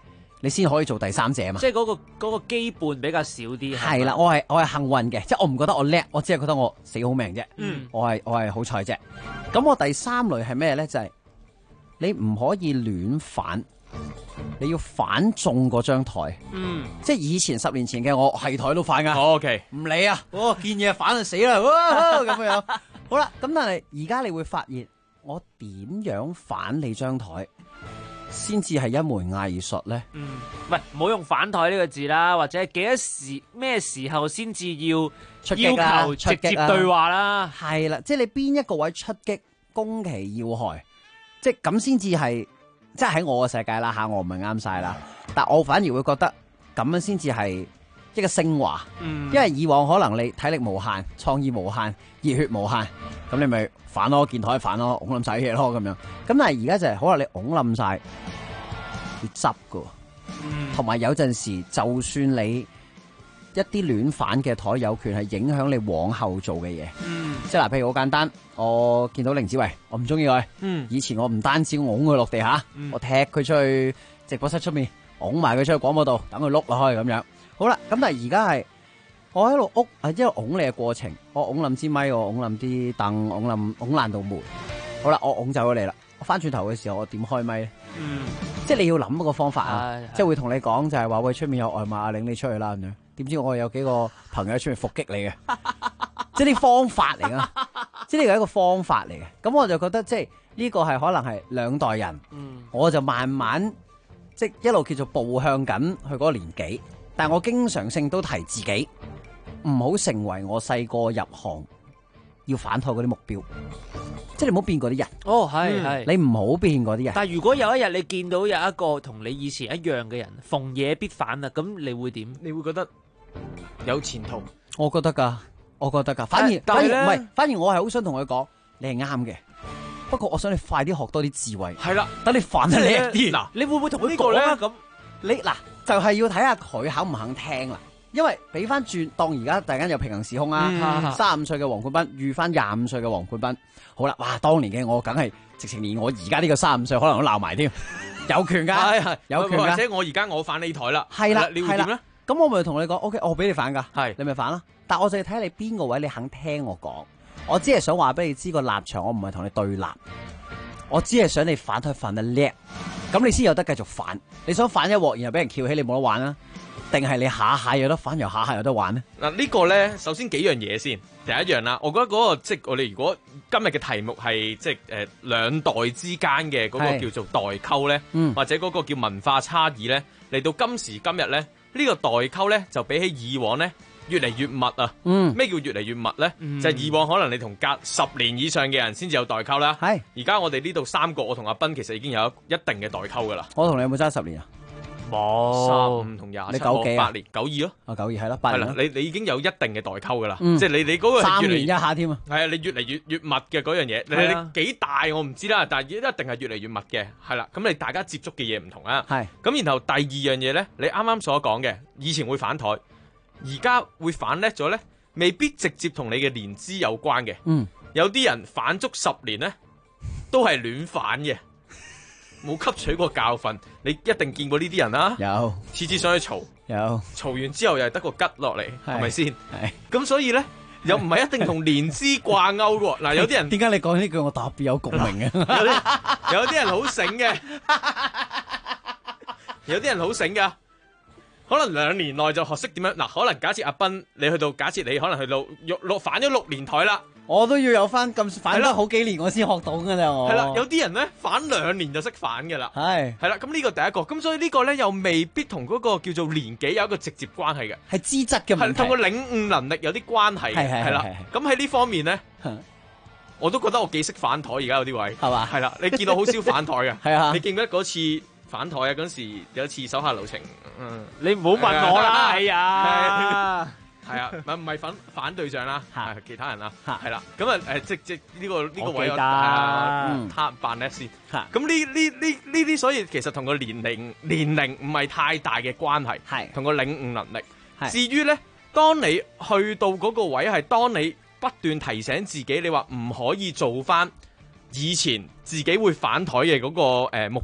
J: 你先可以做第三者嘛。
L: 即係嗰個基本比較少啲。
J: 係啦，我係幸運嘅，即係我唔覺得我叻，我只係覺得我死好命啫。我係好彩啫。咁我第三類係咩咧？就係你唔可以亂反。你要反中嗰張台，即係以前10年前嘅我係台都反噶。
M: OK，
J: 唔理啊，見嘢反就死啦，咁樣。好啦，咁但係而家你會發現，我點樣反你張台，先至係一門藝術咧？
L: 唔好用反台呢個字啦，或者係幾多時咩時候先至要要求直接對話啦？
J: 係啦，即係你邊一個位出擊，攻其要害，即係咁先至係。即係喺我嘅世界啦吓，我唔係啱晒啦，但我反而會覺得咁樣先至係一個升華。因為以往可能你體力無限、創意無限、熱血無限，咁你咪反咯，見台反咯，拱冧晒啲嘢咯咁樣。咁但係而家就係可能你拱冧晒，要執噶，同埋有陣時就算你一啲亂反嘅台，有權係影響你往後做嘅嘢。即係嗱，譬如好簡單，我見到凌子維，我唔中意佢。以前我唔單止拱佢落地下，我踢佢出去直播室出面，拱埋佢出去廣播度，等佢碌落去咁樣。好啦，咁但係而家係我喺度一路拱你嘅過程，我拱冧支咪，我拱冧啲凳，拱爛道門。好啦，我拱走咗你啦，我翻轉頭嘅時候，我點開咪咧？即係你要諗個方法啊！即係會同你講就係話喂，出面有外賣，領你出去啦咁樣。點知我有幾個朋友出面伏擊你嘅，即係啲方法嚟噶，即係呢個係一個方法嚟嘅。咁我就覺得即係呢個係可能係兩代人，我就慢慢即係一路叫做步向緊去嗰個年紀，但係我經常性都提自己唔好成為我細個入行要反台嗰啲目標，即係你唔好變嗰啲人。係你唔好變嗰啲人。
L: 但係如果有一日你見到有一個同你以前一樣嘅人，逢野必反啊，咁你會點？
M: 你會覺得有前途？
J: 我覺得噶。反而我係好想同佢講，你係啱嘅。不過我想你快啲學多啲智慧。
M: 係啦，
J: 等你反得叻啲。
L: 嗱，你會唔會同佢講咧？咁
J: 你嗱就係要睇下佢肯唔肯聽啦。因為俾翻轉，當而家突然間有平行時空啊，35歲嘅黃冠斌遇翻25歲嘅黃冠斌，好啦，哇！當年嘅我梗係直情連我而家呢個35歲可能都鬧埋添，有權㗎，有權㗎。
M: 或者我而家我反你台啦，
J: 係啦，
M: 你會點咧？
J: 咁我咪同你講 ，OK， 我俾你反㗎，
M: 係
J: 你咪反啦。但我就要睇你邊個位你肯聽我講，我只係想話俾你知個立場，我唔係同你對立，我只係想你反台反得叻，咁你先有得繼續反。你想反一鑊，然後俾人翹起，你冇得玩啊？定係你下下有得反，又下下有得玩呢？
M: 嗱，呢個咧，首先幾樣嘢先。第一樣啦，我覺得嗰個即係我哋如果今日嘅題目係即係兩代之間嘅嗰個叫做代溝咧，或者嗰個叫文化差異咧，嚟到今時今日咧，呢個代溝咧就比起以往咧越嚟越密啊！咩叫越嚟越密咧？就係以往可能你同隔10年以上嘅人先至有代溝啦。係而家我哋呢度3個，我同阿斌其實已經有一定嘅代溝噶啦。
J: 我同你有冇爭10年啊？
L: 冇
M: 35同27，
J: 你92啊
M: 8年92咯。
J: 92係啦，8年啦。
M: 你已經有一定嘅代溝噶啦，即係你嗰個
J: 3年一下添啊。
M: 係啊，你越嚟越密嘅嗰樣嘢，你幾大我唔知啦，但係一定係越嚟越密嘅，係啦。咁你大家接觸嘅嘢唔同啊。係。咁然後第二樣嘢咧，你啱啱所講嘅，以前會反台，而家會反叻咗咧，未必直接同你嘅年資有關嘅。有啲人反足10年咧，都係亂反嘅。冇吸取過教訓，你一定見過呢啲人啦。有，次次上去嘈，嘈完之後又係得個吉落嚟，係咪先？係。咁所以咧，又唔係一定同年資掛鈎嘅。嗱，有啲人
J: 點解你講呢句我特別有共鳴嘅？
M: 有啲人好醒嘅，有啲人好醒噶，可能2年內就學識點樣。嗱，可能假設阿斌，你去到假設你可能去到反咗6年台啦。
J: 我都要有翻咁反咗好幾年，我先學到㗎咋我。
M: 係啦，有啲人咧反2年就識反㗎啦。係啦，咁呢個第一個，咁所以呢個咧又未必同嗰個叫做年紀有一個直接關係嘅，
J: 係資質嘅問題，
M: 係同個領悟能力有啲關係嘅，係啦。咁喺呢方面咧，我都覺得我幾識反台，而家有啲位係嘛？係啦，你見到好少反台嘅，係啊。你記唔記得嗰次反台啊？嗰時有一次手下留情，
L: 你唔好問我啦，係啊。
M: 係啊，唔係反對象啦，係其他人啦，係啦，咁啊即呢個位我攤扮叻先，咁呢啲所以其實同個年齡唔係太大嘅關係，係同個領悟能力。至於咧，當你去到嗰個位係當你不斷提醒自己，你話唔可以做翻以前自己會反台嘅嗰個目標，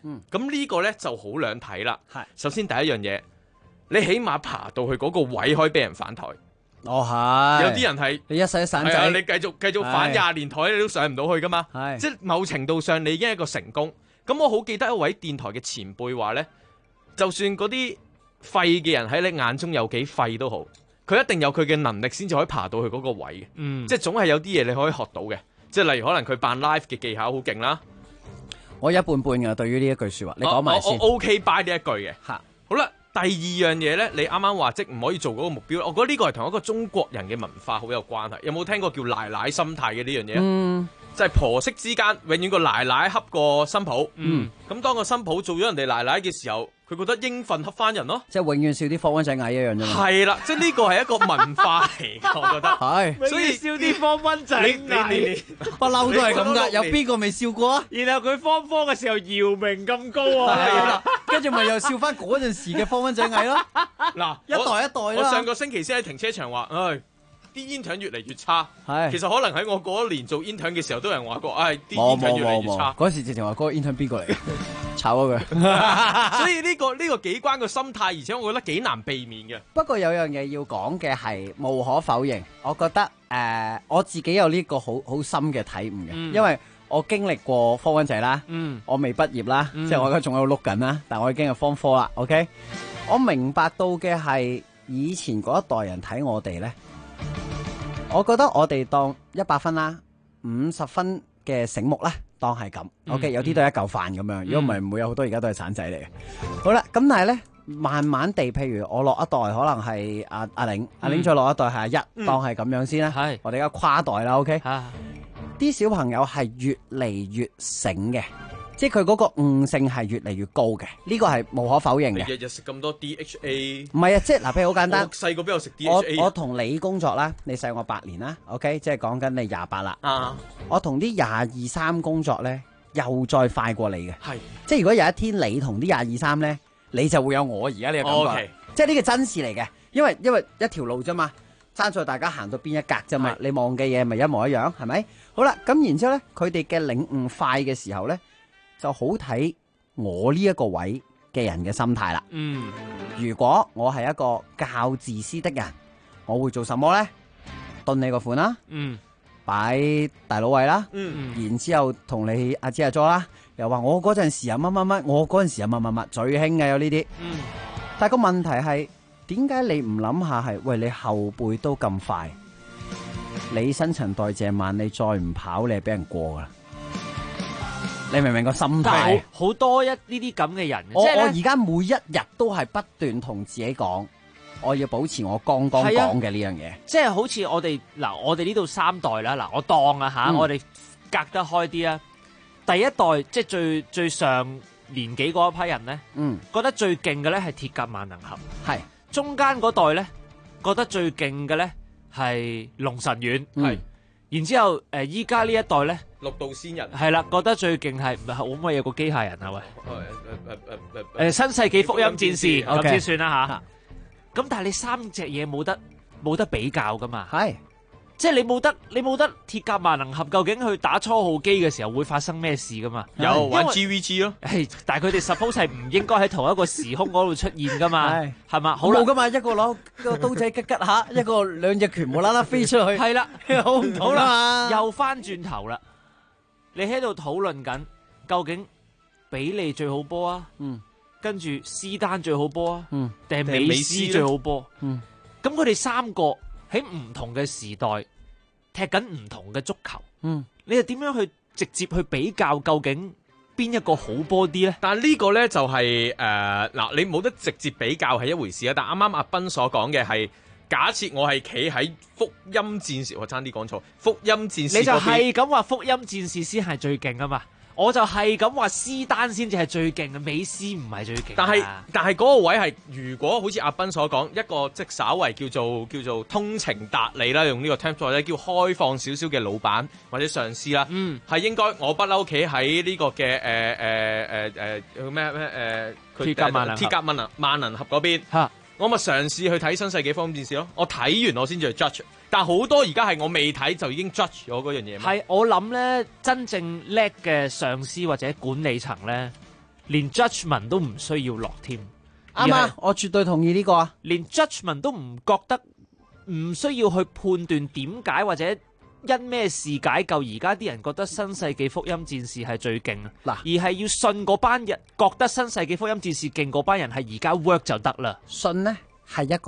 M: 咁呢個咧就好兩睇啦。首先第一樣嘢，你起碼爬到去嗰個位可以俾人反台。
J: 係。
M: 有啲人係
J: 你一世散仔，
M: 你繼續反20年台，你都上唔到去噶嘛。即係某程度上你已經係一個成功。咁我好記得一位電台嘅前輩話咧，就算嗰啲廢嘅人喺你眼中有幾廢都好，佢一定有佢嘅能力先至可以爬到去嗰個位嘅。即係總係有啲嘢你可以學到嘅。即係例如可能佢扮 live 嘅技巧好勁啦。
J: 我一半半嘅對於呢一句說話，你講埋先。
M: 我 OK buy 呢一句嘅。好啦，第二樣嘢咧，你啱啱話即唔可以做嗰個目標，我覺得呢個係同一個中國人嘅文化好有關係。有冇聽過叫奶奶心態嘅呢樣嘢？就係婆媳之間，永遠個奶奶恰個新抱。咁當個新抱做咗人哋奶奶嘅時候，佢覺得應份恰翻人咯。
J: 即係永遠笑啲方溫仔矮一樣啫。
M: 係啦，即係呢個係一個文化嚟嘅，我覺得。
J: 係。
L: 所以笑啲方溫仔矮，
J: 不嬲都係咁噶。有邊個未笑過啊？
L: 然後佢方方嘅時候姚明咁高啊，
J: 係啦，跟住咪又笑翻嗰陣時嘅方溫仔矮咯。
M: 嗱，
J: 一代一代啦。
M: 我上個星期先喺停車場話，啲 intern 越嚟越差，其實可能喺我嗰一年做 intern 嘅時候，都有人話過，啲 intern 越嚟越差。
J: 嗰時直情話嗰個 intern 邊個嚟？炒咗佢。
M: 所以呢個幾關個心態，而且我覺得幾難避免嘅。
J: 不過有樣嘢要講嘅係無可否認，我覺得我自己有呢個好深嘅體悟嘅，因為我經歷過科溫仔啦，我未畢業啦，即係我而家仲喺度碌緊啦，但我已經係 Form 4啦。OK， 我明白到嘅係以前嗰一代人睇我哋咧。我覺得我哋當100分啦，50分嘅醒目啦，當係咁。OK， 有啲都係一嚿飯咁樣。如果唔係，唔會有好多而家都係散仔嚟嘅。好啦，咁但係咧，慢慢地，譬如我落一代可能係阿玲，阿玲再落一代係阿一，當係咁樣先啦。係，我哋而家跨代啦。OK，啲小朋友係越嚟越醒嘅。即係佢嗰個悟性係越嚟越高嘅，呢個係無可否認嘅。
M: 日日食咁多 DHA，
J: 唔係啊，即係嗱，譬如好簡單。
M: 細個邊有食 DHA？
J: 我同你工作啦，你細我8年啦 ，OK， 即係講緊你28啦。我同啲22、3工作咧，又再快過你嘅。係，即係如果有一天你同啲22、3咧，你就會有我而家呢個感覺。即係呢個真事嚟嘅，因為一條路啫嘛，爭在大家行到邊一格啫嘛，你望嘅嘢咪一模一樣，係咪？好啦，咁然之後咧，佢哋嘅領悟快嘅時候咧。就好睇我呢一個位嘅人嘅心態啦。如果我係一個較自私的人，我會做什麼呢？蹲你個款啦，擺大佬位啦，然之後同你阿姐阿咗啦，又話我嗰陣時啊乜乜乜，我嗰陣時啊乜乜乜，最興嘅有呢啲。但係個問題係，點解你唔諗下係？喂，你後輩都咁快，你新陳代謝慢，你再唔跑，你係俾人過噶啦。你明唔明個心態？
L: 好多呢啲咁嘅人，
J: 我而家每一日都係不斷同自己講，我要保持我剛剛講嘅呢樣嘢。
L: 即係好似我哋呢度3代啦，我當我哋隔得開啲啊。第一代即係最上年紀嗰一批人咧，覺得最勁嘅咧係鐵甲萬能俠，係中間嗰代咧覺得最勁嘅咧係龍神丸，係。然之後，依家呢一代咧，
M: 六道仙人
L: 係啦，覺得最勁係可唔可以有個機械人啊？喂，新世紀福音戰士咁先算啦吓。咁但係你3隻嘢冇得比較噶嘛？係，即係你冇得鐵甲萬能俠，究竟去打初號機嘅時候會發生咩事噶嘛？
M: 有玩 GVG 咯，
L: 但係佢哋 suppose 係唔應該喺同一個時空嗰度出現噶嘛？係嘛？好
J: 冇噶嘛？一個攞個刀仔吉吉下，一個2隻拳無啦啦飛出去，
L: 係啦，
J: 好唔同啦嘛？
L: 又翻轉頭啦，你喺度討論緊究竟比利最好波啊？跟住斯丹最好波啊？定係美斯最好波？咁佢哋3個喺唔同嘅時代踢緊唔同嘅足球，你又點樣去直接去比較究竟邊一個好波啲咧？
M: 但係呢個咧就係嗱，你冇得直接比較係一回事啊。但啱啱阿斌所講嘅係假設我係企喺福音戰士，我差啲講錯，福音戰士
L: 你就係咁話福音戰士先係最勁啊嘛。我就係咁話，斯丹先至係最勁嘅，美斯唔係最勁。
M: 但係嗰個位係，如果好似阿斌所講，一個即稍為叫做通情達理啦，用呢個 term 或者叫開放少少嘅老闆或者上司啦，係應該我不嬲企喺呢個嘅鐵甲萬能俠嗰邊，我咪嘗試去睇新世紀福音戰士咯。我睇完我先至去 judge。但好多而家係我未睇就已經 judge 咗嗰樣嘢。
L: 係我諗咧，真正叻嘅上司或者管理層咧， 連 judgment 都唔需要落添。
J: 啱啊，我絕對同意呢個啊。
L: 連 judgment 都唔覺得，唔需要去判斷點解或者因咩事解救而家啲人覺得新世紀福音戰士係最勁嗱，而係要信嗰班人覺得新世紀福音戰士勁嗰班人係而家 work 就得啦。
J: 信呢係一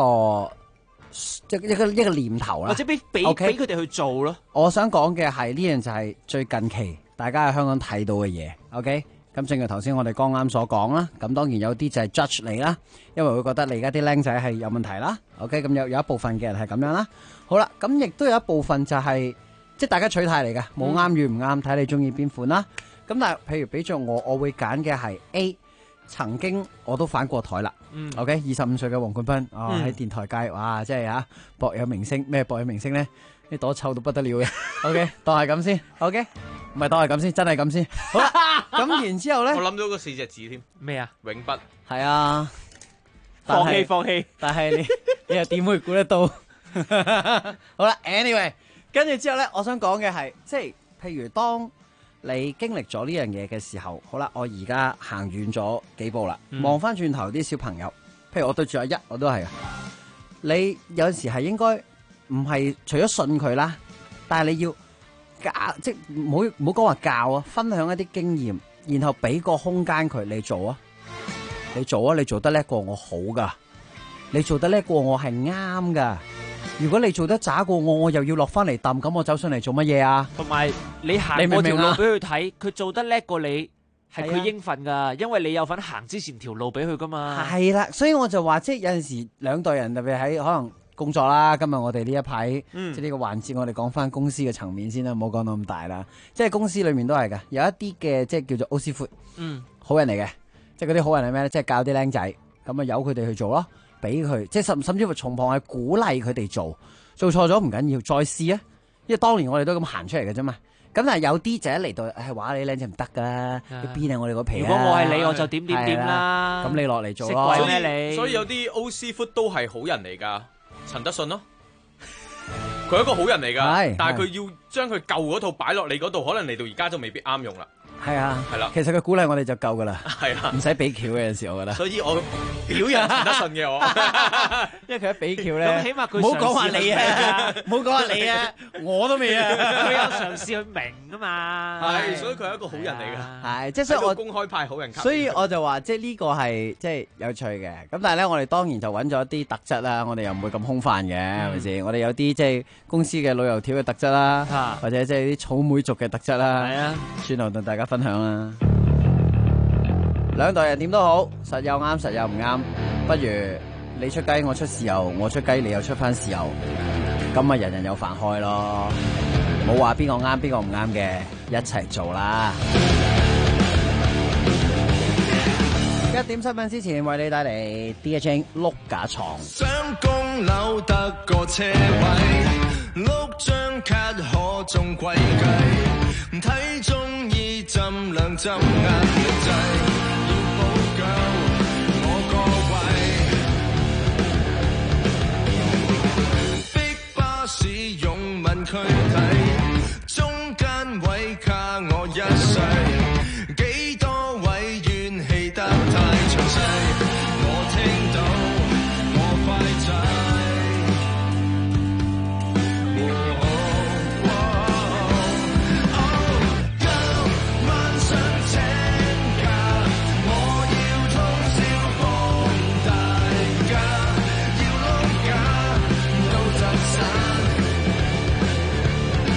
J: 個念頭啦，
L: 或者俾佢哋去做咯。
J: 我想講嘅係呢樣就係最近期大家喺香港睇到嘅嘢。OK， 咁正如頭先我哋剛啱所講啦，咁當然有啲就係 judge 你啦，因為會覺得你而家啲僆仔係有問題啦。OK， 咁有一部分嘅人係咁樣啦。好啦，咁亦都有一部分就係、即係大家取態嚟嘅，冇啱與唔啱，睇你中意邊款啦。咁但係譬如俾咗我會揀嘅係 A。曾經我都反過台啦。OK， 25歲嘅黃冠斌喺電台界，哇，即係啊，薄有明星咩？薄有明星咧，啲朵臭到不得了嘅。OK， 當係咁先。OK， 唔係當係咁先，真係咁先。好啦，咁然之後咧，
M: 我諗到嗰4隻字添。
L: 咩啊？
M: 永不。
J: 係啊。
L: 放棄。
J: 但係你又點會估得到？好啦 ，anyway， 跟住之後咧，我想講嘅係，即係譬如當你經歷咗呢樣嘢嘅時候，好啦，我而家行遠咗幾步啦，望翻轉頭啲小朋友，譬如我對住阿一，我都係啊。你有時係應該唔係除咗信佢啦，但係你要教，即係唔好講話教啊，分享一啲經驗，然後俾個空間佢你做啊，你做得叻過我好噶，你做得叻過我係啱噶。如果你做得渣過我又要落翻嚟揼，咁我走上嚟做乜嘢啊？
L: 同埋你行過條路俾佢睇，佢做得叻過你，係佢應份噶，因為你有份行之前條路俾佢噶嘛。
J: 係啦，所以我就話，即係有陣時兩代人特別喺可能工作啦。今日我哋呢一排，即係呢個環節，我哋講翻公司嘅層面先啦，唔好講到咁大啦。即係公司裏面都係嘅，有一啲嘅即係叫做 O 師傅，好人嚟嘅。即係嗰啲好人係咩咧？即係教啲僆仔，咁啊由佢哋去做咯。俾佢，即係甚至乎從旁係鼓勵佢哋做錯咗唔緊要，再試啊！因為當年我哋都咁行出嚟嘅啫嘛。咁但係有啲就一嚟到，話你靚仔唔得噶啦，邊係我哋個皮啊？
L: 如果我係你，我就點啦。
J: 咁你落嚟做咯。
L: 識鬼咩你？
M: 所以有啲 O 師傅都係好人嚟噶，陳德信咯，佢係一個好人嚟噶，但係佢要將佢舊嗰套擺落你嗰度，可能嚟到而家就未必啱用啦。
J: 係啊，
M: 係啦，
J: 其實佢鼓勵我哋就夠噶啦，
M: 係啊，
J: 唔使俾橋嘅有陣時，我覺得。
M: 所以我表揚陳德信嘅我，
J: 因為佢一俾橋咧，
L: 咁起碼佢
J: 唔好講話你啊，唔好講話你啊，我都未啊，
L: 佢有嘗試去明啊嘛，
M: 係，所以佢係一個好人嚟噶，
J: 係，即係所以我
M: 公開派好人卡，
J: 所以我就話即係呢個係即係有趣嘅，咁但係咧我哋當然就揾咗一啲特質啦，我哋又唔會咁空泛嘅，係咪先？我哋有啲即係公司嘅老油條嘅特質啦，或者即係啲草莓族嘅特質啦，係啊，轉頭同大家分享啦。兩代人點都好，實有啱，實有唔啱。不如你出雞，我出豉油；我出雞，你又出翻豉油。咁啊，人人有飯開咯。冇話邊個啱，邊個唔啱嘅，一齊做啦。1點7分之前，為你帶嚟 DJ 碌架床。
K: 想供樓得個車位，碌張卡可中貴計，睇中意浸兩浸壓力掣。使用問區睇，中間位卡我一世，幾多位怨氣得太詳細，我聽到我快仔。今晚想請假，我要通宵幫大家，要碌架都執散。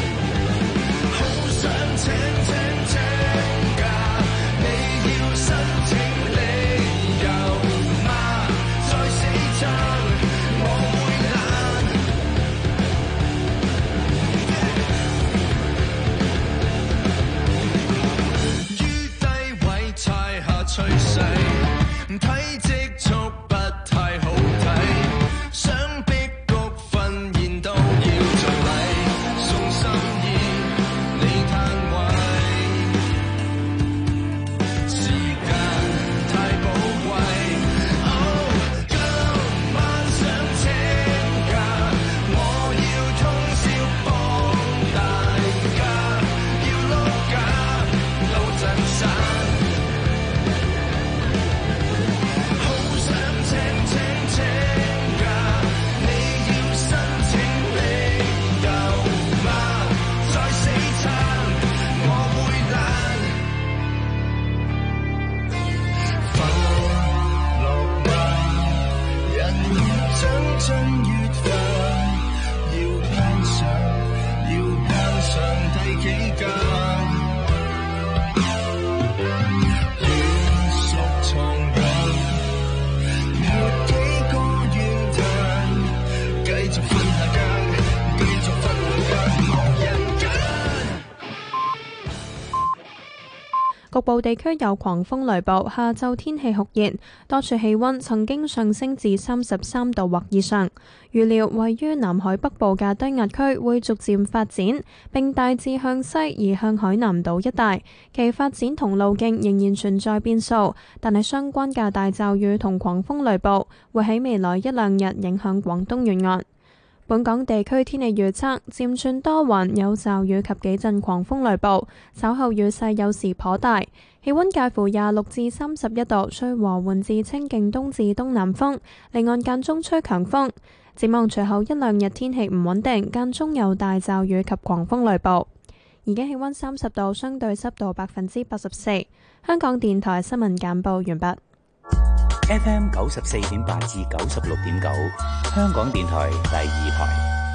A: 局部地區有狂風雷暴，下晝天氣酷熱，多處氣溫曾經上升至33度或以上。預料位於南海北部嘅低壓區會逐漸發展，並大致向西移向海南島一帶，其發展同路徑仍然存在變數，但係相關嘅大驟雨同狂風雷暴會喺未來一兩日影響廣東沿岸。本港地區天氣預測漸轉多雲，有驟雨及幾陣狂風雷暴，稍後雨勢有時頗大，氣溫介乎26至31度，吹和緩至清勁東至東南風，離岸間中吹強風。展望隨後一兩日天氣唔穩定，間中有大驟雨及狂風雷暴。而家氣溫30度，相對濕度84%。香港電台新聞簡報完畢。
B: FM 94.8至96.9，香港電台第二台。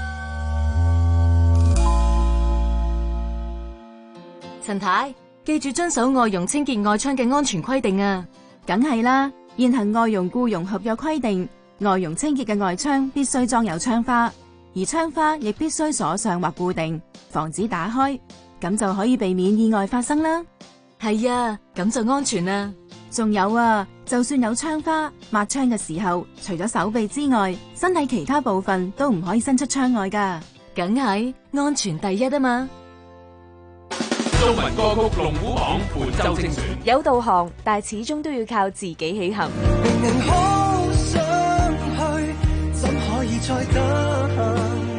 E: 陳太，記住遵守外傭清潔外窗嘅安全規定啊！
T: 梗係啦，現行外傭僱傭合約規定，外傭清潔嘅外窗必須裝有窗花，而窗花亦必須鎖上或固定，防止打開，咁就可以避免意外發生啦。
E: 係啊，咁就安全啦。
T: 仲有啊，就算有窗花，抹窗嘅時候，除咗手臂之外，身體其他部分都唔可以伸出窗外㗎。
E: 梗係安全第一啊嘛！
D: 中文歌曲龍虎榜本周精選，
E: 有導航，但始終都要靠自己起行。
K: 明明好想去，怎可以再等？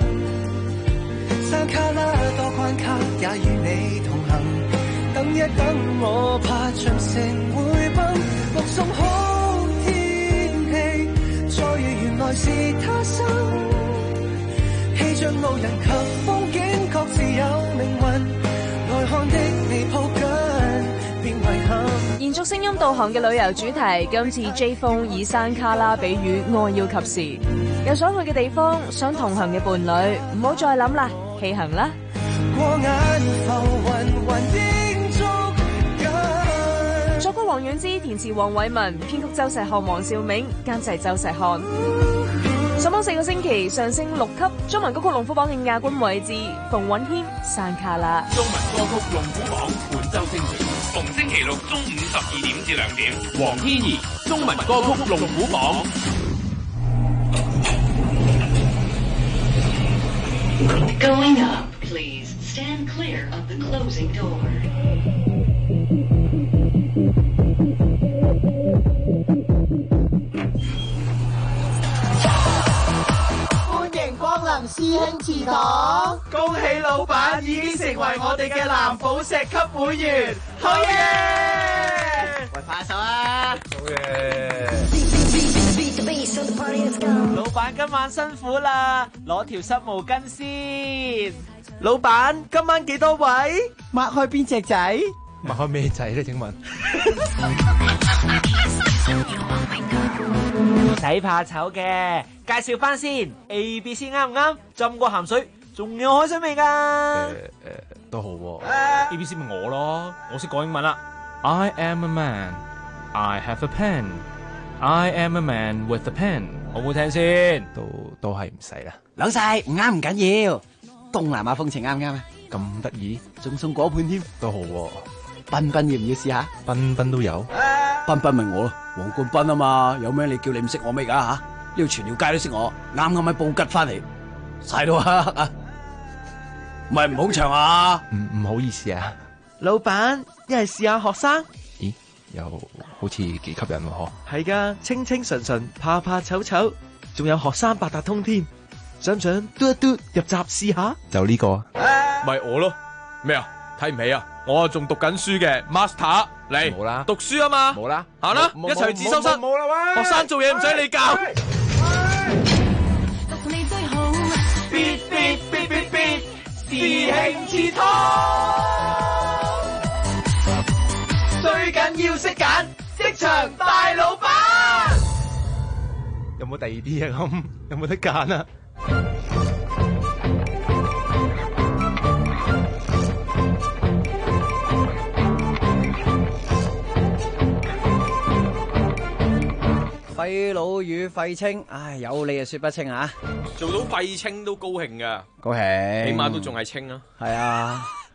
K: 山卡拉多關卡，也與你同行。等一等，我怕長城會崩。目送好天氣，再遇原來是他生。氣象路人及風景各自有命運。來看的你抱緊，變遺憾。
E: 延續聲音導航嘅旅遊主題，今次 J 風以山卡拉比喻愛要及時。有想去嘅地方，想同行嘅伴侶，唔好再諗啦，起行啦！
K: 過眼浮雲雲應捉緊。
E: 作曲黃遠之，填詞黃偉文，編曲周石漢、黃兆銘，監製周石漢。上榜4個星期，上升6級。中文歌曲龍虎榜嘅亞軍位置，馮允謙《山卡拉》。
D: 中文歌曲龍虎榜本周精選，逢星期六中午12點至2點。黃天怡《中文歌曲龍虎榜》。
Q: Going up, please stand clear of the closing door.
R: 歡迎光臨師兄祠堂，恭喜老闆已經成為我哋嘅藍寶石級會員，好嘢！喂，拍手啊！好嘢！老闆今晚辛苦啦，攞條濕毛巾先。老闆今晚幾多位？擘開邊隻仔？
S: 擘開咩仔咧？請問？
R: 唔使怕醜嘅，介紹翻先。A、B、C 啱唔啱？浸過鹹水，仲有海水味噶。
S: 都好喎。
L: A、B、C 咪我咯，我識講英文啦。I am a man, I have a pen, I am a man with a pen。好唔好聽先？
S: 都係唔使啦。
J: 老細唔啱唔緊要，東南亞風情啱唔啱啊？
S: 咁得意，
J: 仲送果盤添，
S: 都好喎。
J: 彬彬要唔要試下？
S: 彬彬都有。
J: 彬彬咪我咯，黃冠彬啊嘛，有咩你叫你唔識我咩噶吓？呢度全條街都識我，啱啱喺布吉翻嚟，晒到黑啊！唔係唔好長啊！
S: 唔好意思啊，
R: 老闆一係試下學生。
S: 咦，又好似幾吸引喎嗬？
R: 係噶，清清純純，怕怕醜醜，仲有學生八達通添，想唔想嘟一嘟入閘試下？
S: 就呢個，
M: 咪我咯，咩啊？睇唔起啊？我仲讀緊書嘅 Master 嚟，
S: 冇啦，
M: 讀書啊嘛，
S: 冇啦，
M: 行啦，一齊去自修室，
S: 冇啦喂，
M: 學生做嘢唔使你教。
R: 必師兄祠堂，最緊要識揀職場大老闆。
S: 有冇第二啲啊？咁有冇得揀啊？
J: 廢老與廢青，唉，有理啊說不清啊！
M: 做到廢青都高興噶，
J: 高興，
M: 起碼都仲係青啊！
J: 係啊，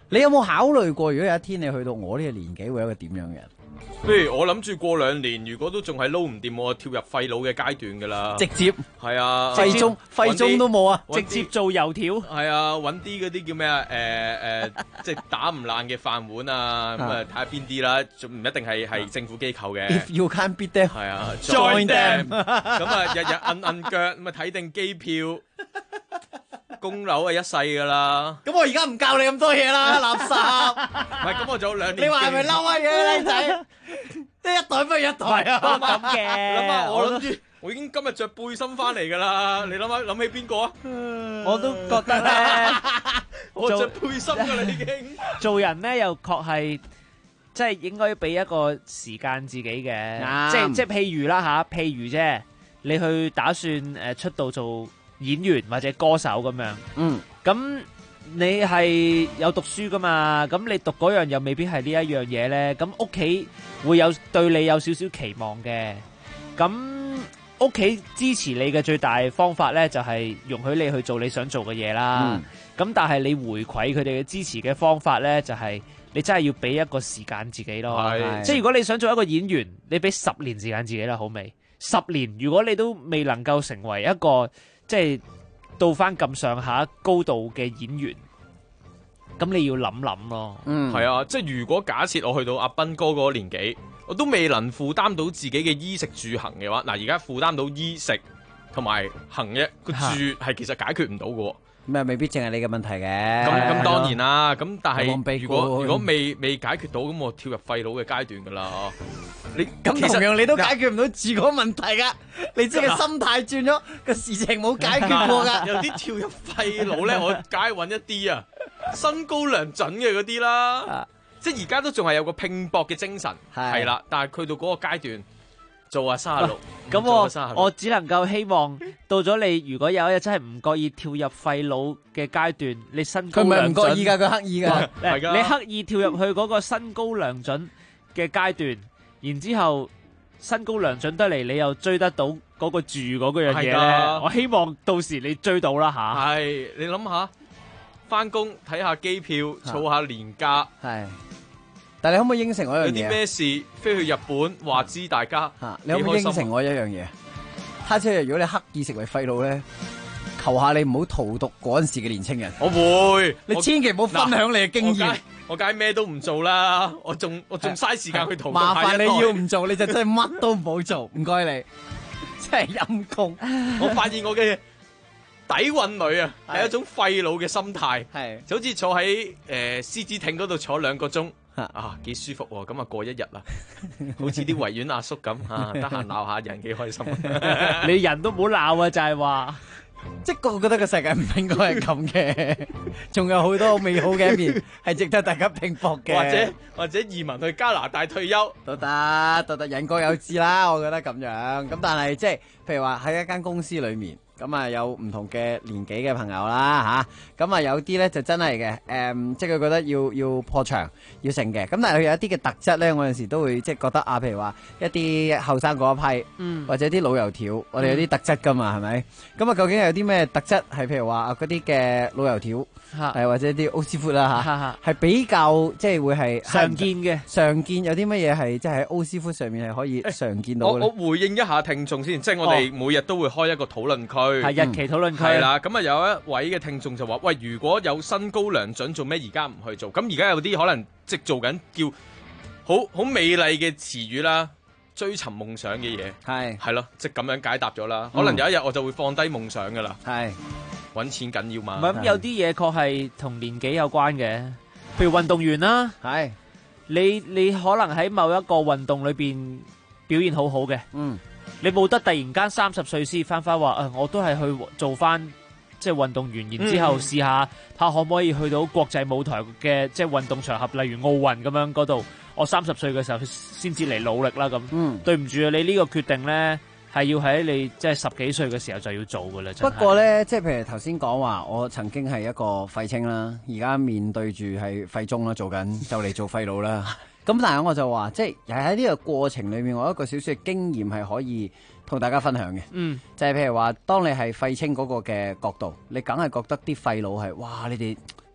J: 你有冇考慮過，如果有一天你去到我呢個年紀，會有一個點樣嘅人？
M: 不如我諗住過2年，如果都仲係撈唔掂，我跳入廢佬嘅階段噶啦。
J: 直接
M: 係啊，
J: 廢中都冇啊，
L: 直接做油條。
M: 係啊，揾啲嗰啲叫咩啊？即係打唔爛嘅飯碗啊，咁啊睇下邊啲啦，仲唔一定係政府機構嘅。
J: If you can't beat them，
M: 係啊
J: ，join them。
M: 咁啊，日日摁腳，咁啊睇定機票。供樓係一世噶啦，
J: 咁我而家唔教你咁多嘢啦，垃圾。
M: 唔係，咁我仲有2年。
J: 你話係咪嬲啊，嘢靚仔？即係一代不如一代啊！
L: 咁嘅。
M: 諗下，我諗住，我已經今日着背心翻嚟噶啦。你諗下，諗起邊個啊？
L: 我都覺得咧，
M: 我着背心噶啦已經。
L: 做人咧又確係，即係應該俾一個時間自己嘅，即係譬如啦吓，譬如啫，你去打算出道做演員或者歌手咁樣，咁你係有讀書噶嘛？咁你讀嗰樣又未必係呢一樣嘢咧。咁屋企會有對你有少少期望嘅。咁屋企支持你嘅最大方法咧，就係容許你去做你想做嘅嘢啦。咁但係你回饋佢哋嘅支持嘅方法咧，就係你真係要俾一個時間自己咯。即係如果你想做一個演員，你俾10年時間自己啦，好未？10年，如果你都未能夠成為一個即係到翻咁上下高度嘅演員，咁你要諗諗咯。
M: 係啊，即係如果假設我去到阿斌哥嗰個年紀，我都未能負擔到自己嘅衣食住行嘅話，嗱而家負擔到衣食同埋行嘅，個住係其實解決唔到嘅。
J: 咩未必淨係你嘅問題嘅。
M: 咁當然啦，咁但係如果未解決到，咁我跳入廢佬嘅階段噶啦。你
J: 咁同樣你都解決唔到住嗰個問題噶，你即係心態轉咗，個事情冇解決過噶。
M: 有啲跳入廢佬咧，我梗係揾一啲啊，身高良準嘅嗰啲啦。即係而家都仲係有個拼搏嘅精神，係啦。但係去到嗰個階段，做下36，
L: 咁我只能夠希望到咗你，如果有一日真係唔覺意跳入廢佬嘅階段，你身高良準，
J: 佢唔覺意噶，佢刻意噶。
L: 你刻意跳入去嗰個身高良準嘅階段。然之後身高良準得嚟，你又追得到嗰個住嗰個樣嘢咧。我希望到時你追到啦吓。
M: 係你諗下，翻工睇下機票，儲下年假。
J: 係，但係你可唔可以應承我一樣嘢？
M: 有啲咩事飛去日本，話知大家。
J: 你可唔可以應承我一樣嘢？下次如果你刻意成為廢佬咧，求下你唔好荼毒嗰陣時嘅年青人。
M: 我會，
J: 你千祈唔好分享你嘅經驗。
M: 我梗係咩都唔做啦，我仲嘥時間去荼毒。
J: 麻煩你要唔做，你就真係乜都唔好做，唔該你，真係陰公。
M: 我發現我嘅底蘊裏啊，係一種廢佬嘅心態，係就好似坐喺獅子艇嗰度坐2個鐘，啊幾舒服喎，咁啊過一日啦，好似啲維園阿叔咁啊，得閒鬧下人幾開心。
L: 你人都唔好鬧啊，就係話。
J: 即係我覺得個世界唔應該係咁嘅，仲有好多美好嘅一面係值得大家拼搏嘅，
M: 或者移民去加拿大退休
J: 都得，人各有志啦，我覺得咁樣。咁但係即係譬如話喺一間公司裏面，咁啊有唔同嘅年紀嘅朋友啦吓，咁啊有啲咧就真係嘅，即係佢覺得要破牆要成嘅，咁但係佢有一啲嘅特質咧，我有陣時都會即係覺得啊，譬如話一啲後生嗰一批，或者啲老油條，我哋有啲特質噶嘛，係咪？咁啊究竟有啲咩特質係譬如話嗰啲嘅老油條，係或者啲 old 師傅啦吓，係比較即係會係
L: 常見嘅，
J: 常見有啲乜嘢係即係喺 old 師傅上面係可以常見到咧？
M: 我回應一下聽眾先，即係我哋每日都會開一個討論區，
L: 係日期討論區，
M: 係啦。咁啊有一位嘅聽眾就話：喂，如果有身高良準，做咩而家唔去做？咁而家有啲可能即係做緊叫好美麗嘅詞語啦，追尋夢想嘅嘢，係咯，即係咁樣解答咗啦。可能有一日我就會放低夢想噶啦，
J: 係
M: 揾錢緊要嘛。
L: 唔係咁，有啲嘢確係同年紀有關嘅，譬如運動員啦，
J: 係
L: 你可能喺某一個運動裏邊表現好好嘅，你冇得突然間30歲先翻話我都係去做翻即係運動員，然之後試下睇下可唔可以去到國際舞台嘅即係運動場合，例如奧運咁樣嗰度，我30歲嘅時候先至嚟努力啦咁。對唔住啊，你呢個決定咧係要喺你即係10幾歲嘅時候就要做噶啦。
J: 不過咧，即係譬如頭先講話，我曾經係一個廢青啦，而家面對住係廢中啦，做緊就嚟做廢佬啦。咁但係我就話，即係喺呢個過程裏面，我有一個少少嘅經驗係可以同大家分享嘅。就係譬如話，當你係廢青嗰個嘅角度，你梗係覺得啲廢佬係哇，你哋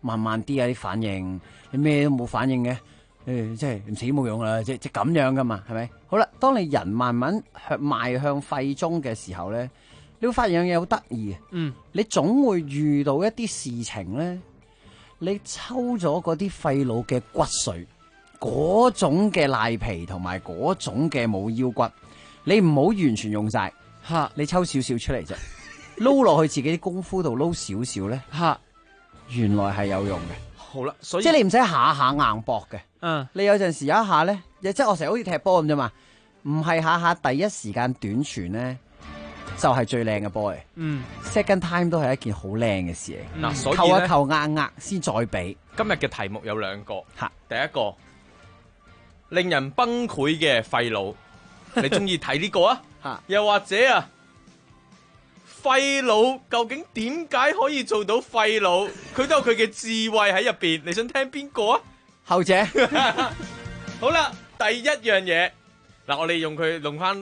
J: 慢慢啲啊啲反應，你咩都冇反應嘅，即係唔死冇用啦，即係咁樣噶嘛，係咪？好啦，當你人慢慢邁向廢中嘅時候咧，你會發現樣嘢好得意嘅，你總會遇到一啲事情咧，你抽咗嗰啲廢佬嘅骨髓，嗰種嘅賴皮同埋嗰種嘅冇腰骨，你唔好完全用晒，你抽少少出嚟啫。撈落去自己啲功夫度撈少少咧，原來係有用嘅。
M: 好啦，所以
J: 即係你唔使下下硬搏嘅。你有陣時有一下咧，即係我成日好似踢波咁啫嘛，唔係下下第一時間短傳咧就係最靚嘅波嚟。second time 都係一件好靚嘅事嚟。
M: 嗱，所以
J: 扣一扣壓先再比。
M: 今日嘅題目有兩個，第一個令人崩潰嘅廢佬，你中意睇呢個啊？又或者啊？廢佬究竟點解可以做到廢佬？佢都有佢嘅智慧喺入邊。你想聽邊個啊？
J: 後者。
M: 好啦，第一樣嘢嗱，我哋用翻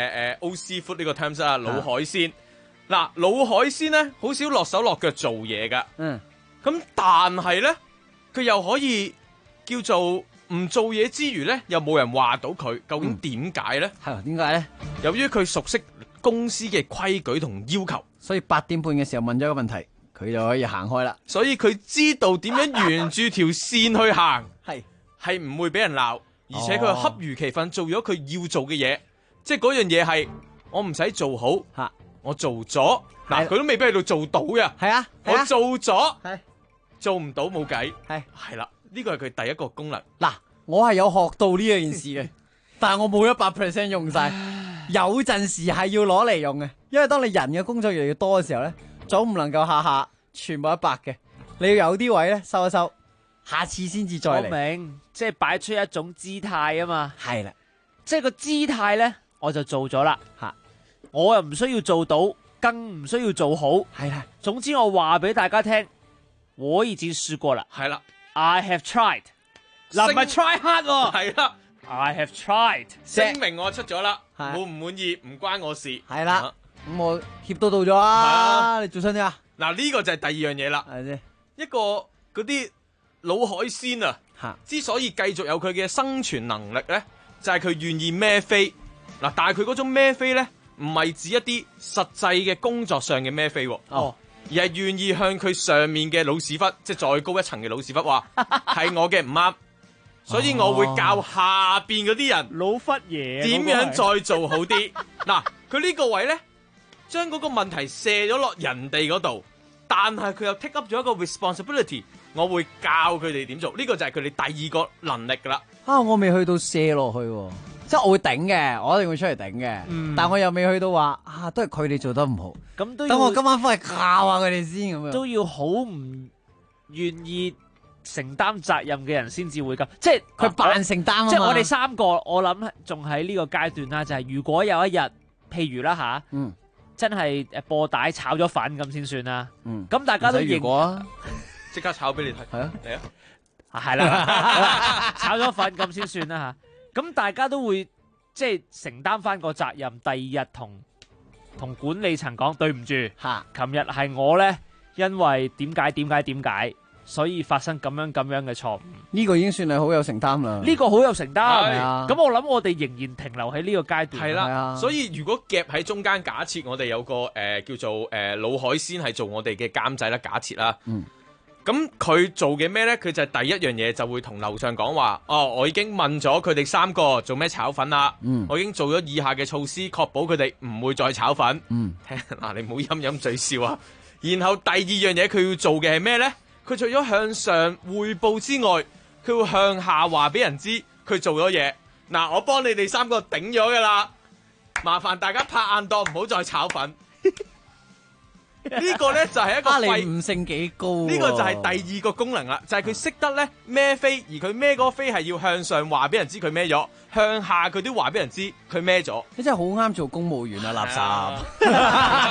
M: OC food 呢個 terms 啊，老海鮮。嗱，老海鮮咧好少落手落腳做嘢噶。咁但係咧，佢又可以叫做唔做嘢之餘咧，又冇人話到佢。究竟點解咧？
J: 係點解咧？
M: 由於佢熟悉公司嘅規矩同要求，
J: 所以8點半嘅時候問咗個問題，佢就可以行開啦。
M: 所以佢知道點樣沿住條線去行，係唔會俾人鬧，而且佢係恰如其分做咗佢要做嘅嘢，即係嗰樣嘢係我唔使做好，我做咗，嗱佢都未必喺度做到嘅，
J: 係啊，
M: 我做咗，做唔到冇計，係啦，呢個係佢第一個功能。
J: 嗱，我係有學到呢件事嘅，但係我冇100% 用晒。有陣時係要攞嚟用嘅，因為當你人嘅工作越嚟越多嘅時候咧，總唔能夠下下全部100嘅，你要有啲位咧收一收，下次先至再嚟。
L: 我明，即係擺出一種姿態啊嘛。
J: 係啦，
L: 即係個姿態咧，我就做咗啦。我又唔需要做到，更唔需要做好。
J: 係啦，
L: 總之我話俾大家聽，我已經試過啦。
M: 係啦
L: ，I have tried。嗱，唔係 try hard 喎。
M: 係啦。
L: I have tried，
M: 聲明我出咗啦，滿唔滿意唔關我事。
J: 係啦，咁我協到咗啊，你做新啲啊？
M: 嗱，呢個就係第二樣嘢啦。
J: 係啫，
M: 一個嗰啲老海鮮啊，之所以繼續有佢嘅生存能力咧，就係佢願意孭飛。嗱，但係佢嗰種孭飛咧，唔係指一啲實際嘅工作上嘅孭飛，而係願意向佢上面嘅老屎忽，即係再高一層嘅老屎忽話係我嘅唔啱。所以我會教下邊嗰啲人
L: 老忽爺
M: 點樣再做好啲。嗱，佢呢個位咧，將嗰個問題卸咗落人哋嗰度，但係佢又 take up 咗一個 responsibility， 我會教佢哋點做。呢個就係佢哋第二個能力噶啦。
J: 我未去到卸落去，即係我會頂嘅，我一定會出嚟頂嘅。但我又未去到話都係佢哋做得唔好。
L: 咁都
J: 等我今晚翻去教下佢哋先咁樣。
L: 都要好唔願意承擔責任嘅人先至會咁，即係
J: 佢扮承擔啊嘛。
L: 即係我哋3個，我諗仲喺呢個階段啦，就係如果有一日，譬如啦真係播帶炒咗粉咁先算啦。咁大家都認過
M: 即刻炒俾你睇。係啊，嚟啊，
L: 係啦，炒咗粉咁先算啦吓。咁大家都會即係承擔翻個責任。第二日同管理層講對唔住，琴日係我咧，因為點解。所以發生咁樣嘅錯誤，
J: 呢個已經算係好有承擔啦。
L: 呢個好有承擔，
J: 係啊。
L: 咁我諗我哋仍然停留喺呢個階段。
M: 係啦，所以如果夾喺中間，假設我哋有個叫做老海鮮係做我哋嘅監製啦，假設啦。咁佢做嘅咩咧？佢就係第一樣嘢就會同樓上講話，我已經問咗佢哋3個做咩炒粉啦。我已經做咗以下嘅措施，確保佢哋唔會再炒粉。嗱，你唔好陰陰嘴笑啊。然後第二樣嘢佢要做嘅係咩咧？佢除咗向上匯報之外，佢會向下話俾人知佢做咗嘢。嗱，我幫你哋3個頂咗噶啦，麻煩大家拍硬檔，唔好再炒粉。呢個咧就係一個
J: 你悟性幾高。
M: 呢個就係第二個功能啦，就係佢識得咧孭飛，而佢孭嗰個飛係要向上話俾人知佢孭咗，向下佢都話俾人知佢孭咗。
J: 你真係好啱做公務員啊，垃圾！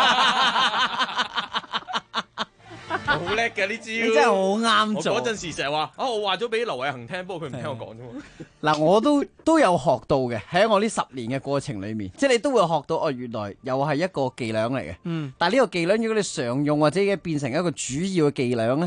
M: 好叻嘅呢招，
J: 你真係好啱做。
M: 我嗰陣時成日話我話咗俾劉偉恒聽，不過佢唔聽我講啫嘛。
J: 嗱，我都有學到嘅，喺我呢10年嘅過程裏面，即係你都會學到原來又係一個伎倆嚟嘅。但係呢個伎倆如果你常用或者變成一個主要嘅伎倆咧，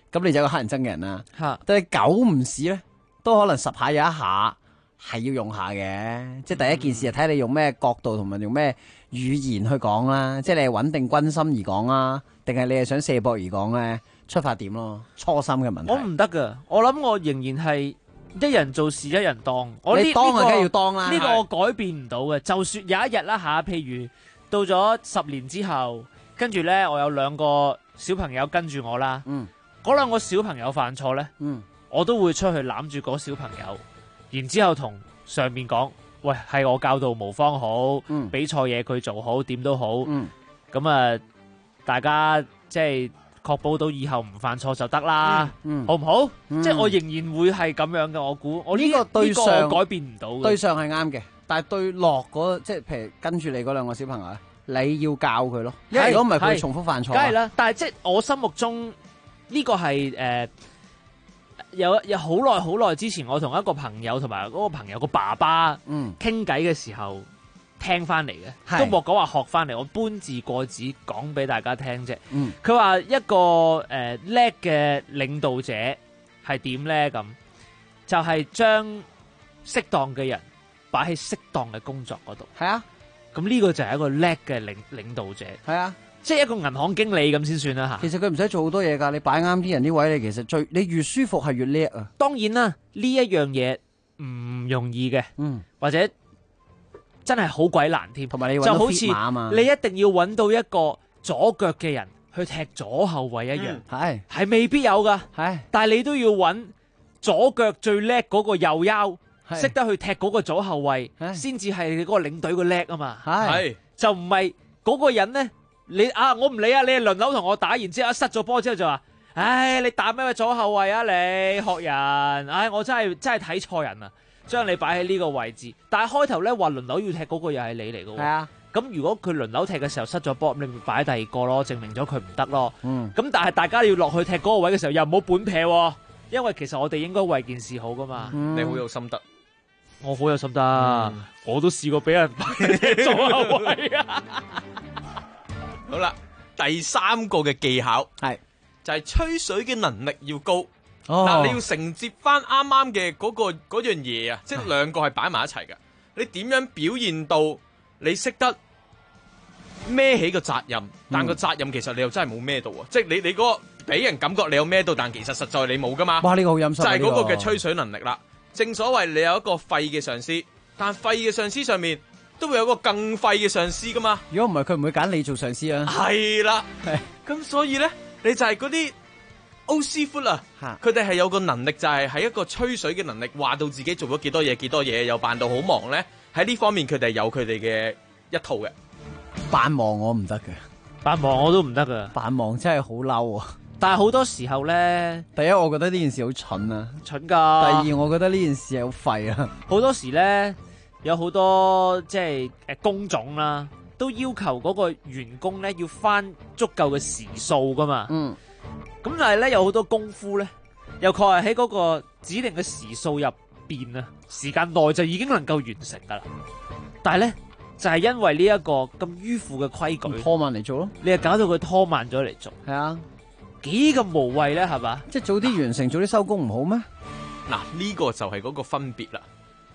J: 咁你就有個黑人憎嘅人啦。
L: 嚇，
J: 但係久唔時咧，都可能十下有一下係要用下嘅。即係第一件事係睇你用咩角度同埋用咩語言去講啦。即係你係穩定軍心而講啦，定係你係想卸膊而講咧？出發點咯，初心嘅問題。
L: 我唔得噶，我諗我仍然係一人做事一人當。我
J: 你當啊，梗係要當啦。
L: 呢個我改變唔到嘅。就算有一日啦嚇，譬如到咗10年之後，跟住咧我有2個小朋友跟住我啦。嗰2個小朋友犯錯咧，我都會出去攬住嗰小朋友，然之後同上面講：喂，係我教導無方好，俾錯嘢佢做好，點都好。咁啊，大家即係確保到以後唔犯錯就得啦，好唔好？即係我仍然會係咁樣嘅。我估我呢個對上改變唔到嘅。
J: 對上係啱嘅，但係對落嗰即係譬如跟住你嗰2個小朋友咧，你要教佢咯，因為如果唔係佢重複犯錯。
L: 梗係啦，但係即係我心目中呢個係有好耐之前，我同一個朋友同埋嗰個朋友個爸爸傾偈嘅時候聽翻嚟嘅，都莫講話學翻嚟，我搬字過紙講俾大家聽啫。佢話一個叻嘅領導者係點咧？咁就係將適當嘅人擺喺適當嘅工作嗰度。
J: 係啊，
L: 咁呢個就係一個叻嘅領導者。
J: 係啊，
L: 即係一個銀行經理咁先算啦嚇。
J: 其實佢唔使做好多嘢㗎，你擺啱啲人啲位，你其實你越舒服係越叻啊。
L: 當然啦，呢一樣嘢唔容易嘅，或者真係好鬼難添。同埋
J: 你
L: 就好似你一定要揾到一個左腳嘅人去踢左後衛一樣，係未必有㗎。但係你都要揾左腳最叻嗰個右腰，識得去踢嗰個左後衛，先至係你嗰個領隊個叻啊嘛。就唔係嗰個人呢。我唔理啊！你係輪流同我打，然之後一失咗波之後就話：唉，你打咩左後衛啊？你學人，唉，我真係睇錯人啊！將你擺喺呢個位置，但係開頭咧話輪流要踢嗰個又係你嚟嘅喎。係啊，咁如果佢輪流踢嘅時候失咗波，你咪擺第二個咯，證明咗佢唔得咯。咁但係大家要落去踢嗰個位嘅時候，又唔好本撇喎，因為其實我哋應該為件事好噶嘛。
M: 你好有心得，
L: 我好有心得，我都試過俾人擺左後衛啊。
M: 好啦，第3個嘅技巧就係吹水嘅能力要高。嗱，你要承接翻啱啱嘅嗰樣嘢啊，即係2個係擺埋一齊嘅。你點樣表現到你識得孭起個責任，但個責任其實你又真係冇孭到啊！即係你嗰個俾人感覺你有孭到，但其實實在你冇噶嘛。
J: 哇，呢個好陰濕，
M: 就係嗰個嘅吹水能力啦。正所謂你有一個廢嘅上司，但廢嘅上司上面都會有個更廢嘅上司噶嘛。
J: 如果唔係，佢唔會揀你做上司啊。
M: 係啦，咁所以咧，你就係嗰啲歐師傅啦。佢哋係有個能力，就係喺一個吹水嘅能力，話到自己做咗幾多嘢，又扮到好忙咧。喺呢方面，佢哋有佢哋嘅一套嘅。
J: 扮忙我唔得嘅，
L: 扮忙我都唔得噶。
J: 扮忙真係好嬲啊！
L: 但係好多時候咧，
J: 第一我覺得呢件事好蠢啊，
L: 蠢噶。
J: 第二我覺得呢件事係好廢啊。
L: 好多時咧，有好多即係工種啦，都要求嗰個員工咧要返足夠嘅時數噶嘛。咁但係咧有好多功夫咧，又確係喺嗰個指定嘅時數入邊啊，時間內就已經能夠完成噶啦。但係咧就係因為呢一個咁迂腐嘅規矩，
J: 拖慢嚟做咯。
L: 你係搞到佢拖慢咗嚟做，
J: 係啊，
L: 幾咁無謂咧，係嘛？
J: 即係早啲完成，早啲收工唔好咩？
M: 嗱，呢個就係嗰個分別啦。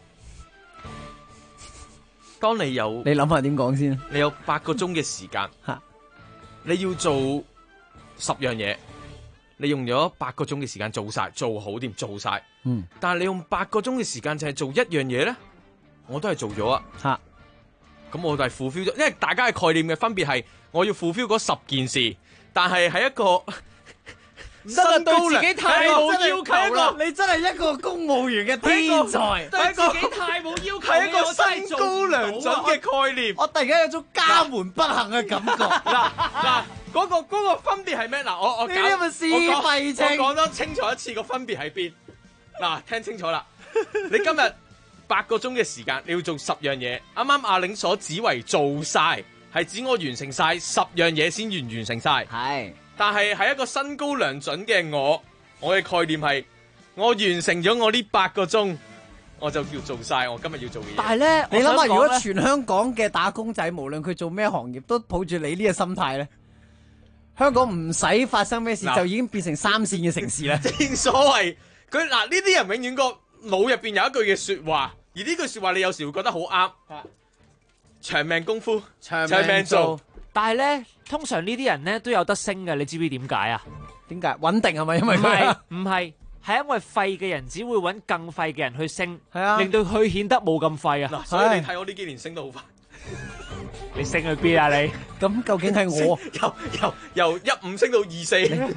M: 當你諗
J: 下點講先？
M: 你有8個鐘嘅時間，你要做10樣嘢，你用咗8個鐘嘅時間做晒，做好掂，做晒。但係你用8個鐘嘅時間就係做1樣嘢咧，我都係做咗啊。咁我就係 fulfill 咗，因為大家嘅概念嘅分別係，我要 fulfill 嗰10件事，但係喺一個
L: 身高對自己太冇要求啦！
J: 你真係一個公務員嘅天才，
L: 對自己太冇要求，
M: 係一個身高量準嘅概念。
J: 我突然間有種家門不幸嘅感覺。
M: 嗱，嗰個分別係咩？嗱，我
J: 呢啲咪是廢青。
M: 我講得清楚一次個分別喺邊。嗱，聽清楚啦，你今日8個鐘嘅時間，你要做10樣嘢。啱啱阿玲所指為做晒，係指我完成晒10樣嘢先完成晒。
J: 係。
M: 但係喺一個身高量準嘅我嘅概念係，我完成咗我呢8個鐘，我就叫做晒我今日要做嘅嘢。
J: 但係咧，你諗下，如果全香港嘅打工仔，無論佢做咩行業，都抱住你呢個心態咧， 香港唔使發生咩事就已經變成3線嘅城市啦。
M: 正所謂佢嗱呢啲人永遠個腦入邊有一句嘅說話，而呢句說話你有時會覺得好啱。長命功夫長命做，
L: 但係咧通常呢啲人咧都有得升嘅，你知唔知點解啊？
J: 點解穩定係咪？因為佢
L: 唔係因為廢嘅人只會揾更廢嘅人去升，
J: 係啊，
L: 令到佢顯得冇咁廢啊。
M: 所以你睇我呢幾年升得好快。
L: 你升去邊啊你？
J: 咁究竟係我
M: 由15升到24，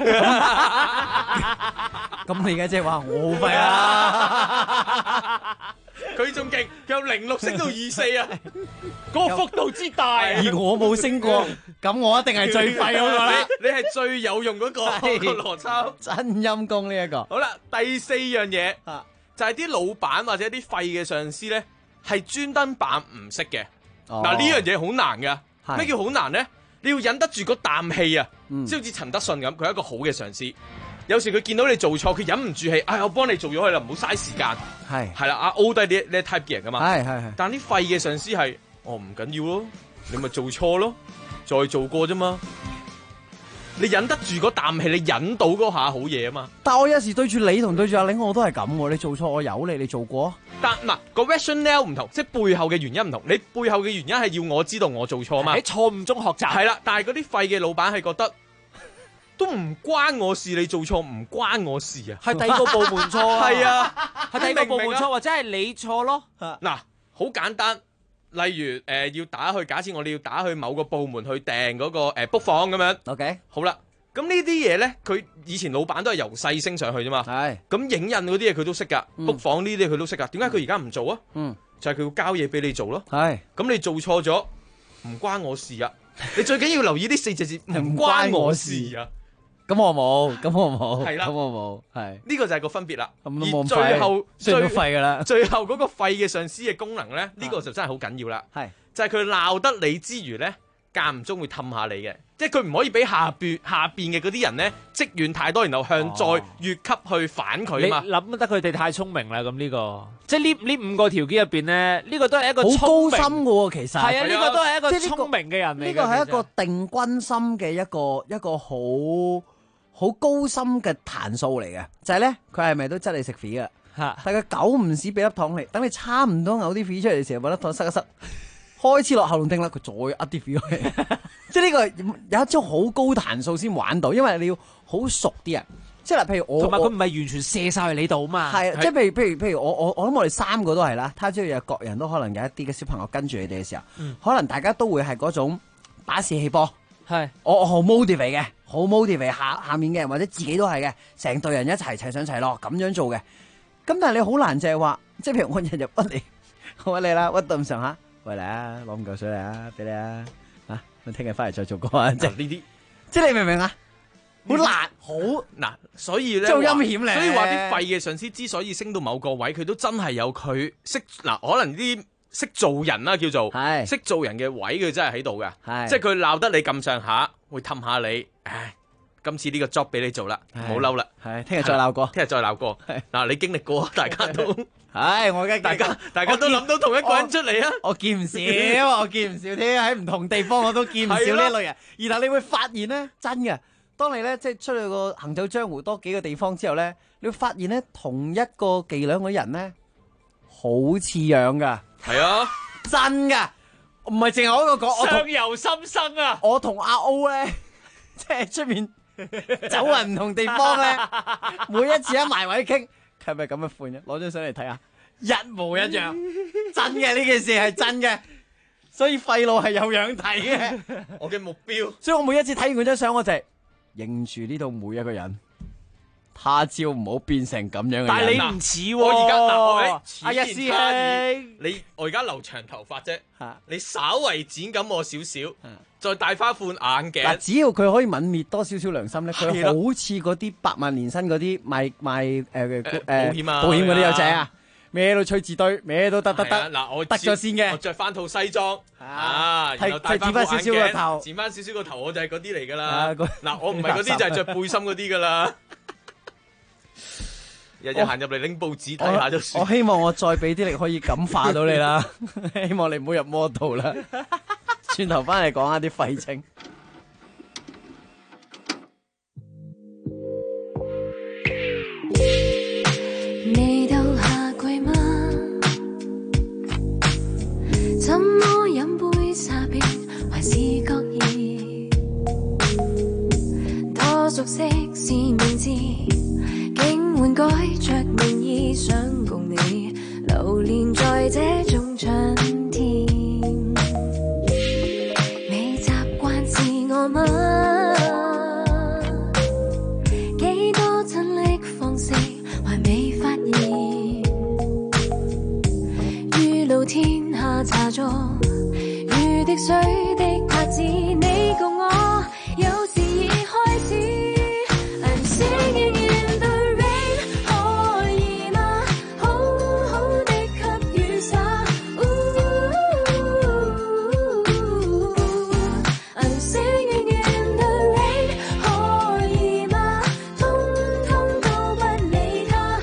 J: 咁你而家即係話我好廢啊？
M: 佢仲勁，佢由06升到24啊，嗰個幅度之大。
J: 而我冇升過，咁我一定係最廢嗰個啦。
M: 你係最有用嗰個邏輯，
J: 真陰公呢一個。
M: 好啦，第4樣嘢就係啲老闆或者啲廢嘅上司咧，係專登扮唔識嘅。嗱呢樣嘢好難噶，咩叫好難咧？你要忍得住嗰啖氣啊，即好似陳德信咁，佢係一個好嘅上司。有時佢見到你做錯，佢忍唔住氣，我幫你做咗佢啦，唔好嘥時間。係啦，阿 O 都係呢 type 嘅人噶嘛。係。但啲廢嘅上司係，唔緊要咯，你咪做錯咯，再做過啫嘛。你忍得住嗰啖氣，你忍到嗰下好嘢啊嘛。
J: 但我有時對住你同對住阿玲，我都係咁喎。你做錯我由你，你做過。
M: 但嗱個 rationale 唔同，即係背後嘅原因唔同。你背後嘅原因係要我知道我做錯嘛。
L: 喺錯誤中學習。係
M: 啦，但係嗰啲廢嘅老闆係覺得都唔關我事，你做錯唔關我事啊。
L: 係第二個部門錯啊。係啊，係第二個部門錯，或者係你錯咯。
M: 嗱，好簡單。例如要打去，假設我哋要打去某個部門去訂嗰個book 房咁樣。
J: OK，
M: 好啦，咁呢啲嘢咧，佢以前老闆都係由細升上去啫嘛。係。咁影印嗰啲嘢佢都識噶，book 房呢啲佢都識噶。點解佢而家唔做啊？就係佢要交嘢俾你做咯。係。咁你做錯咗，唔關我事啊！你最緊要留意呢4隻字，唔關我事啊！
J: 咁我冇，
M: 係啦，
J: 咁我冇，係
M: 呢個就係個分別啦。
J: 咁都冇咁
M: 廢，雖然都
J: 廢噶啦。
M: 最後嗰個廢嘅上司嘅功能咧，呢個就真係好緊要啦。係就係佢鬧得你之餘咧，間唔中會氹下你嘅，即係佢唔可以俾下邊嘅嗰啲人咧積怨太多，然後向再越級去反佢啊嘛。
L: 你諗得佢哋太聰明啦，咁呢個即係呢5個條件入邊咧，呢個都係一個
J: 好高深嘅喎，其實
L: 係啊，呢個都係一個聰明嘅人嚟嘅。
J: 呢個係一個定軍心嘅一個好高深嘅彈數嚟嘅，就係咧，佢係咪都質你食屎噶？但係佢久唔時俾粒糖你，等你差唔多嘔啲屎出嚟嘅時候，搵粒糖塞一塞，開始落喉嚨叮啦，佢再呃啲屎落去。即係呢個有一招好高彈數先玩到，因為你要好熟啲人。即係嗱，譬如我
L: 同埋佢唔係完全射晒去你度嘛。
J: 係，即係譬如我諗我哋3個都係啦，他朝有各人都可能有一啲嘅小朋友跟住你哋嘅時候，可能大家都會係嗰種打士氣波。係，我好 motivate 嘅，好 motivate 下面嘅人或者自己都係嘅，成隊人一齊齊上齊落咁樣做嘅。咁但係你好難就係話，即係譬如我日日屈你，我屈你啦，屈到咁上下，喂嚟啊，攞5嚿水嚟啊，俾你啊，啊，我聽日翻嚟再做過啊，即係呢啲，即係你明唔明啊？好難，好
M: 嗱，所以咧，
J: 即係好陰險咧。
M: 所以話啲廢嘅上司之所以升到某個位，佢都真係有佢識嗱，可能啲。識做人啦，叫做識做人嘅位，佢真係喺度噶，即係佢鬧得你咁上下，會氹下你。唉，今次呢個 job 俾你做啦，唔好嬲啦。
J: 係，聽日再鬧過，
M: 聽日再鬧過。嗱，你經歷過，大家都
J: 係，我而
M: 家大家都諗到同一個人出嚟啊！
J: 我見唔少，我見唔少添，喺唔同地方我都見唔少呢類人。然後你會發現咧，真嘅，當你咧即係出去個行走江湖多幾個地方之後咧，你會發現咧，同一個伎倆嘅人咧，好似樣噶。
M: 係啊，
J: 真噶，唔係淨係我一個講，
L: 相由心生啊！
J: 我同阿 O 咧，即係出面走人唔同地方咧，每一次一埋位傾，佢係咪咁嘅款嘅？攞張相嚟睇下，一模一樣，真嘅，呢件事係真嘅，所以廢佬係有樣睇嘅。
M: 我嘅目標，
J: 所以我每一次睇完嗰張相，我就係認住呢度每一個人。他朝唔好變成咁樣嘅人。
L: 但係你唔似喎，
M: 我而家嗱，
J: 阿一師兄，
M: 我而家留長頭髮啫，你稍為剪緊我少少，再戴翻副眼鏡。
J: 嗱，只要佢可以泯滅多少少良心咧，佢好似嗰啲100萬年薪嗰啲賣
M: 保險啊，
J: 保險嗰啲友仔啊，咩都吹字堆，咩都得。
M: 嗱，我
J: 得咗先嘅，
M: 我着翻套西裝然後戴翻
J: 少少個頭，
M: 剪翻少少個頭，我就係嗰啲嚟噶啦。嗱，我唔係嗰啲就係着背心嗰啲噶啦。日日行入嚟拎報紙睇下就算。
J: 我希望我再俾啲力可以感化到你啦，希望你唔好入魔道啦。轉頭翻嚟講下啲廢青。
K: 怎麼飲杯茶便還是覺意？多熟悉是名字，竟換改着名義，想共你流連在這種春天。未習慣是我嗎？幾多親昵方式還未發現，於露天下茶座，如滴水的拍子，你共我有時已開始。I'm singing in the rain， 可以嗎？好好的給雨灑。I'm singing in the rain， 可以嗎？通通都不理他。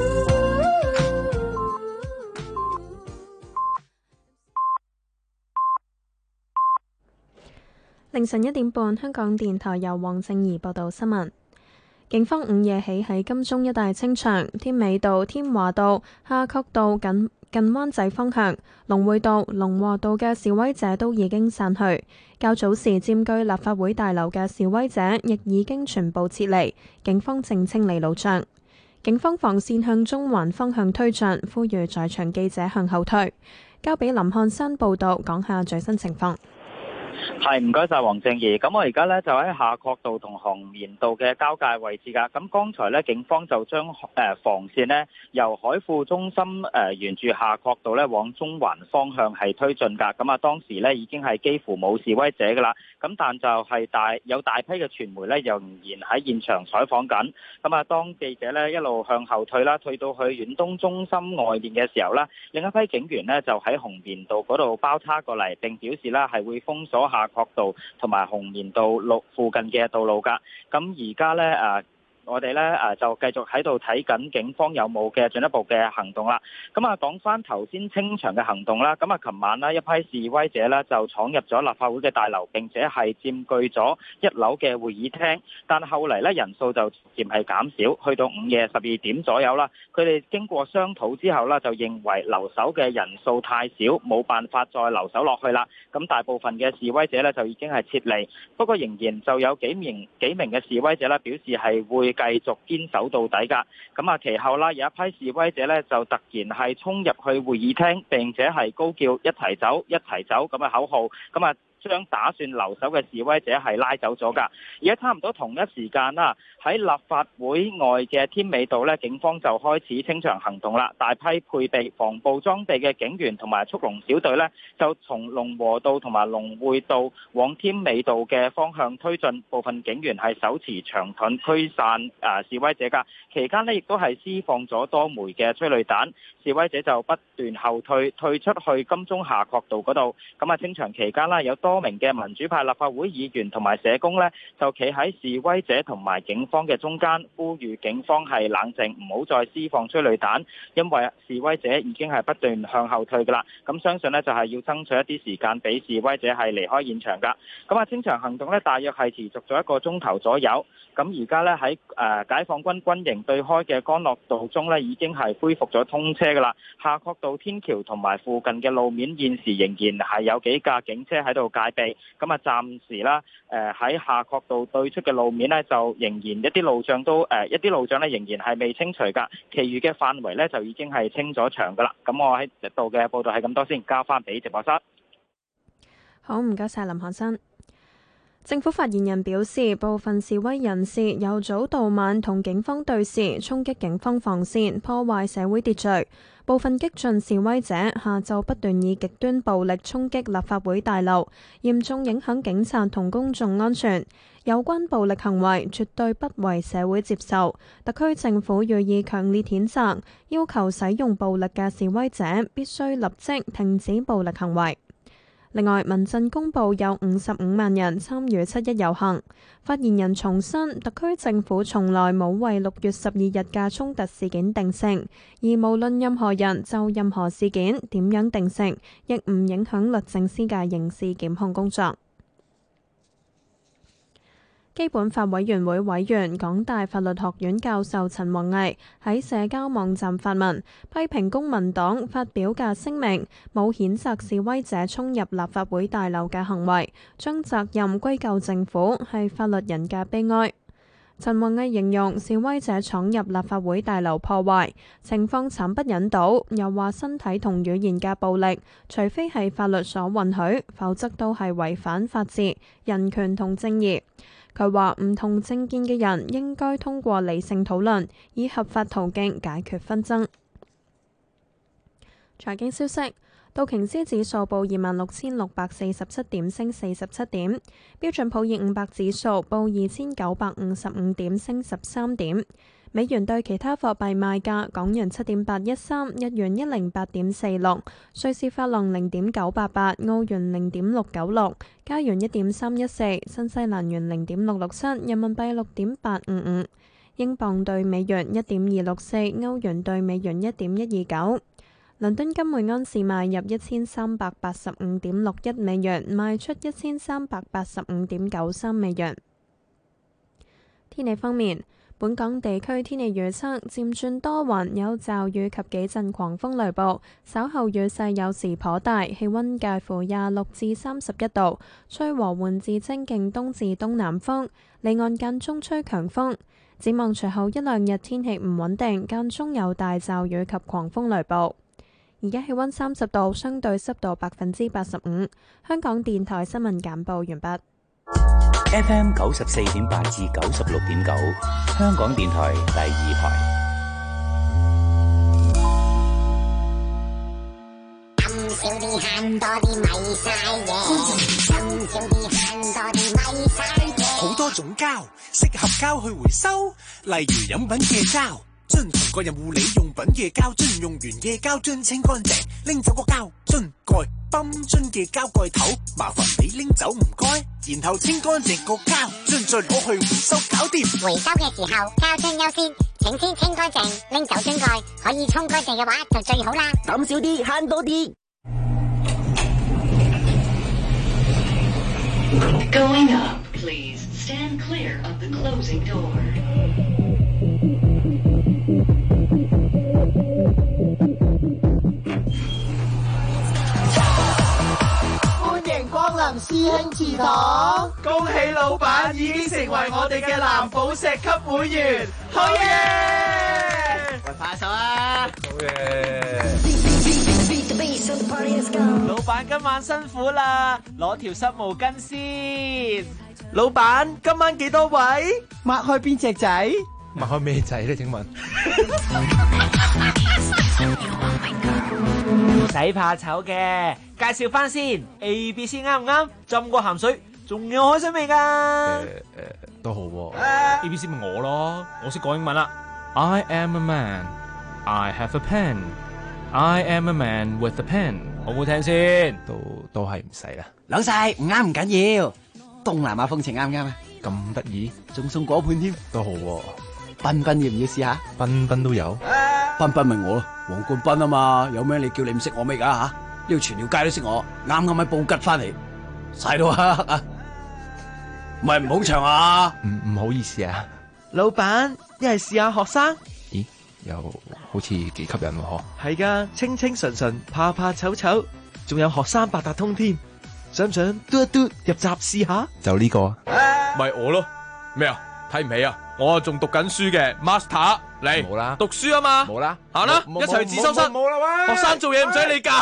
A: 凌晨1點半，香港電台由黃正儀報道新聞。警方午夜起喺金鐘一帶清場，添美道、添華道、夏慤道近灣仔方向、龍匯道、龍和道嘅示威者都已經散去。較早時佔據立法會大樓嘅示威者亦已經全部撤離，警方正清理路障。警方防線向中環方向推進，呼籲在場記者向後退。交俾林漢山報道，講下最新情況。
U: 係，唔該晒黃正儀。咁我而家呢就喺夏慤道同紅棉道嘅交界位置㗎。咁剛才呢，警方就將防線呢由海富中心沿住夏慤道呢往中環方向係推進㗎。咁啊，當時呢已經係幾乎冇示威者㗎啦。咁但就係有大批嘅傳媒呢，仍然喺現場採訪緊。咁啊，當記者呢一路向後退啦，退到去遠東中心外面嘅時候呢，另一批警員呢就喺紅棉道嗰度包抄過嚟，並表示啦係會封鎖夏慤道同埋紅棉道路附近嘅道路㗎。咁而家呢我哋呢就繼續喺度睇緊警方有冇嘅進一步嘅行動啦。咁啊，講翻頭先清場嘅行動啦。咁啊，琴晚呢一批示威者呢就闖入咗立法會嘅大樓，並且係佔據咗1樓嘅會議廳。但後嚟呢人數就漸係減少，去到午夜12點左右啦。佢哋經過商討之後呢，就認為留守嘅人數太少，冇辦法再留守落去啦。咁大部分嘅示威者呢就已經係撤離，不過仍然就有幾名嘅示威者呢表示係會繼續堅守到底㗎。咁啊，其後啦，有一批示威者呢就突然係衝入去會議廳，並且係高叫一齊走一齊走咁嘅口號。咁啊，將打算留守嘅示威者係拉走咗㗎。而家差唔多同一時間啦，喺立法會外嘅添美道呢，警方就開始清場行動啦。大批配備防暴裝備嘅警員同埋速龍小隊呢，就從龍和道同埋龍匯道往添美道嘅方向推進。部分警員係手持長盾驅散示威者㗎。期間呢，亦都係施放咗多枚嘅催淚彈，示威者就不斷後退出去金鐘夏慤道嗰度。咁啊，清場期間啦，有多名嘅民主派立法會議員同埋社工呢，就企喺示威者同埋警方嘅中間，呼籲警方係冷靜，唔好再施放催淚彈，因為示威者已經係不斷向後退㗎啦。咁相信呢，就係要爭取一啲時間俾示威者係離開現場㗎。咁啊，清場行動呢，大約係持續咗1個鐘頭左右。咁而家呢，喺解放軍軍營對開嘅干諾道中呢，已經係恢復咗通車㗎啦。夏慤道天橋同埋附近嘅路面現時仍然係有幾架警車喺度戒備。咁啊，暫時啦，喺夏慤道對出嘅路面呢，就仍然一啲路障呢仍然係未清除㗎。其餘嘅範圍呢，就已經係清咗場㗎啦。咁我喺度嘅報道係咁多先，交翻俾直播室。
A: 好，唔該晒林學生。政府發言人表示，部分示威人士由早到晚同警方對峙，衝擊警方防線，破壞社會秩序。部分激進示威者下晝不斷以極端暴力衝擊立法會大樓，嚴重影響警察同公眾安全。有關暴力行為絕對不為社會接受，特區政府予以強烈譴責，要求使用暴力嘅示威者必須立即停止暴力行為。另外，民陣公佈有55萬人參與7一遊行。發言人重申，特區政府從來冇為6月12日嘅衝突事件定性，而無論任何人就任何事件點樣定性，亦唔影響律政司嘅刑事檢控工作。 基本法委員會委員、港大法律學院教授陳弘毅喺社交網站發文，批評公民黨發表嘅聲明冇譴責示威者衝入立法會大樓嘅行為，將責任歸咎政府，係法律人嘅悲哀。陳弘毅形容示威者闖入立法會大樓破壞，情況慘不忍睹，又話身體同語言嘅暴力，除非係法律所允許，否則都係違反法治、人權同正義。佢話唔同政見嘅人應該通過理性討論，以合法途徑解決紛爭。財經消息。道瓊斯指數報26,647點，升47點；標準普爾500指數報2,955點，升13點。美元對其他貨幣賣價：港元7.813，日元108.46，瑞士法郎0.988，澳元0.696，加元1.314，新西蘭元0.667，人民幣6.855，英鎊對美元1.264，歐元對美元1.129。倫敦金每盎司買入1385.61美元，賣出1385.93美元。天氣方面，本港地區天氣預測漸轉多雲，有驟雨及幾陣狂風雷暴，稍後雨勢有時頗大，氣溫介乎26至31度，吹和緩至清勁東至東南風，離岸間中吹強風。展望隨後一兩日天氣唔穩定，間中有大驟雨及狂風雷暴。而家氣溫30度，相對濕度85%。香港電台新聞簡報完畢。
B: FM 94.8至96.9，香港電台第2台。
G: 咁少啲慳多啲咪嘥嘢，咁少啲慳多啲咪嘥嘢。
V: 好多種膠適合膠去回收，例如飲品嘅膠樽同個人護理用品嘅膠樽，用完嘅膠樽清乾淨，拎走個膠樽蓋，泵樽嘅膠蓋頭，麻煩你拎走唔該，然後清乾淨個膠樽，再攞去回收搞掂。
G: 回收嘅時候膠樽優先，請先清乾淨，拎走樽蓋，可以沖乾淨嘅話就最好啦。
R: 抌少啲慳多啲。
Q: Going up, please. Stand clear of the closing door.
R: 歡迎光臨師兄祠堂，恭喜老闆已經成為我哋嘅藍寶石級會員，好嘢！喂，拍手啊！好嘢！
W: 老闆今晚辛苦啦，攞條濕毛巾先。
R: 老闆今晚幾多位？抹開邊隻仔？
S: 抹開咩仔咧？請問？
W: 唔使怕醜嘅，介紹翻先。ABC 啱唔啱？浸過鹹水，仲有海水味㗎。
S: 都好喎。
L: ABC 咪我咯，我識講英文啦。I am a man, I have a pen, I am a man with a pen。好唔好聽先？
S: 都係唔使啦。
J: 老細唔啱唔緊要，東南亞風情啱唔啱啊？
S: 咁得意，
J: 仲送果盤添，
S: 都好喎。
J: 彬彬要唔要試下？
S: 彬彬都有。
J: 彬彬咪我咯，黃冠彬啊嘛，有咩你叫你唔識我咩噶吓？呢度全條街都識我，啱啱喺布吉翻嚟，晒到黑啊！唔係唔好長啊！
S: 唔好意思啊，
R: 老闆一係試下學生。
S: 咦，又好似幾吸引喎嗬？
R: 係噶，清清純純，怕怕醜醜，仲有學生八達通添，想唔想嘟一嘟入閘試下？
S: 就呢個。
M: 咪我咯，咩啊？睇唔起啊？我仲讀緊書嘅 Master 嚟，
S: 冇啦，
M: 讀書啊嘛，
S: 冇啦，
M: 行啦，一齊自修室，
S: 冇啦喂，
M: 學生做嘢唔使你教。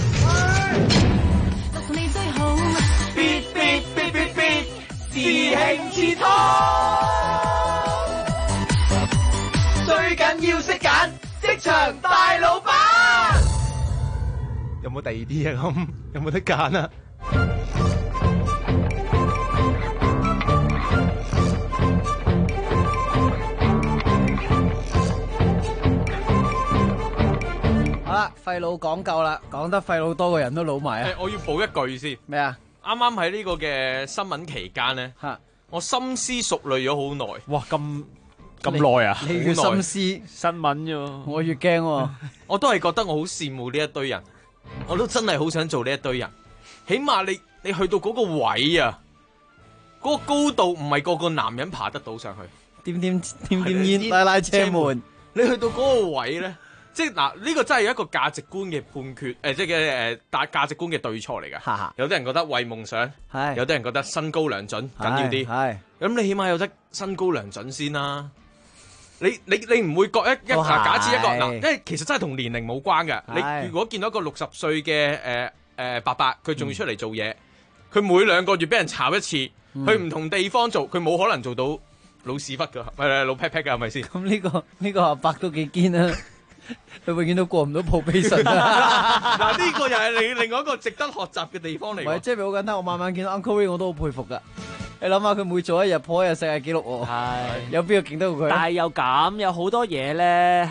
R: 必師兄祠堂，最緊要識揀職場大老闆。
S: 有冇第二啲啊？咁有冇得揀啊？
J: 好啦，廢老講夠啦，講得廢老多個人都老埋啊！
M: 我要補一句先。
J: 咩啊？
M: 啱啱喺呢個嘅新聞期間咧，我深思熟慮咗好耐。
L: 哇，咁耐啊！
J: 你越深思
L: 新聞啫，
J: 我越驚喎。
M: 我都係覺得我好羨慕呢一堆人，我都真係好想做呢一堆人。起碼你去到嗰個位啊， 嗰個高度唔係個個男人爬得到上去。
J: 點煙拉車門，
M: 你去到嗰個位咧，即係嗱呢個真係一個價值觀嘅判決，即係價值觀嘅對錯嚟㗎。有啲人覺得為夢想，有啲人覺得身高量準緊要啲。咁你起碼有得身高量準先啦。你唔會覺假設一個嗱，因為其實真係同年齡冇關嘅。你如果見到一個60歲嘅伯伯，佢仲要出嚟做嘢，佢每2個月俾人炒一次，去唔同地方做，佢冇可能做到老屎忽噶，老 pat pat 噶，係咪先？
J: 咁呢個阿伯都幾堅啊！佢永遠都過唔到 probation 啊！
M: 嗱，呢個又係你另外一個值得學習嘅地方嚟。
J: 唔係，即係好簡單。我晚晚見到 Uncle Ray 我都好佩服噶。你諗下，佢每做一日破一日世界紀錄喎。係有邊個勁得過佢？
W: 但係又咁，有好多嘢咧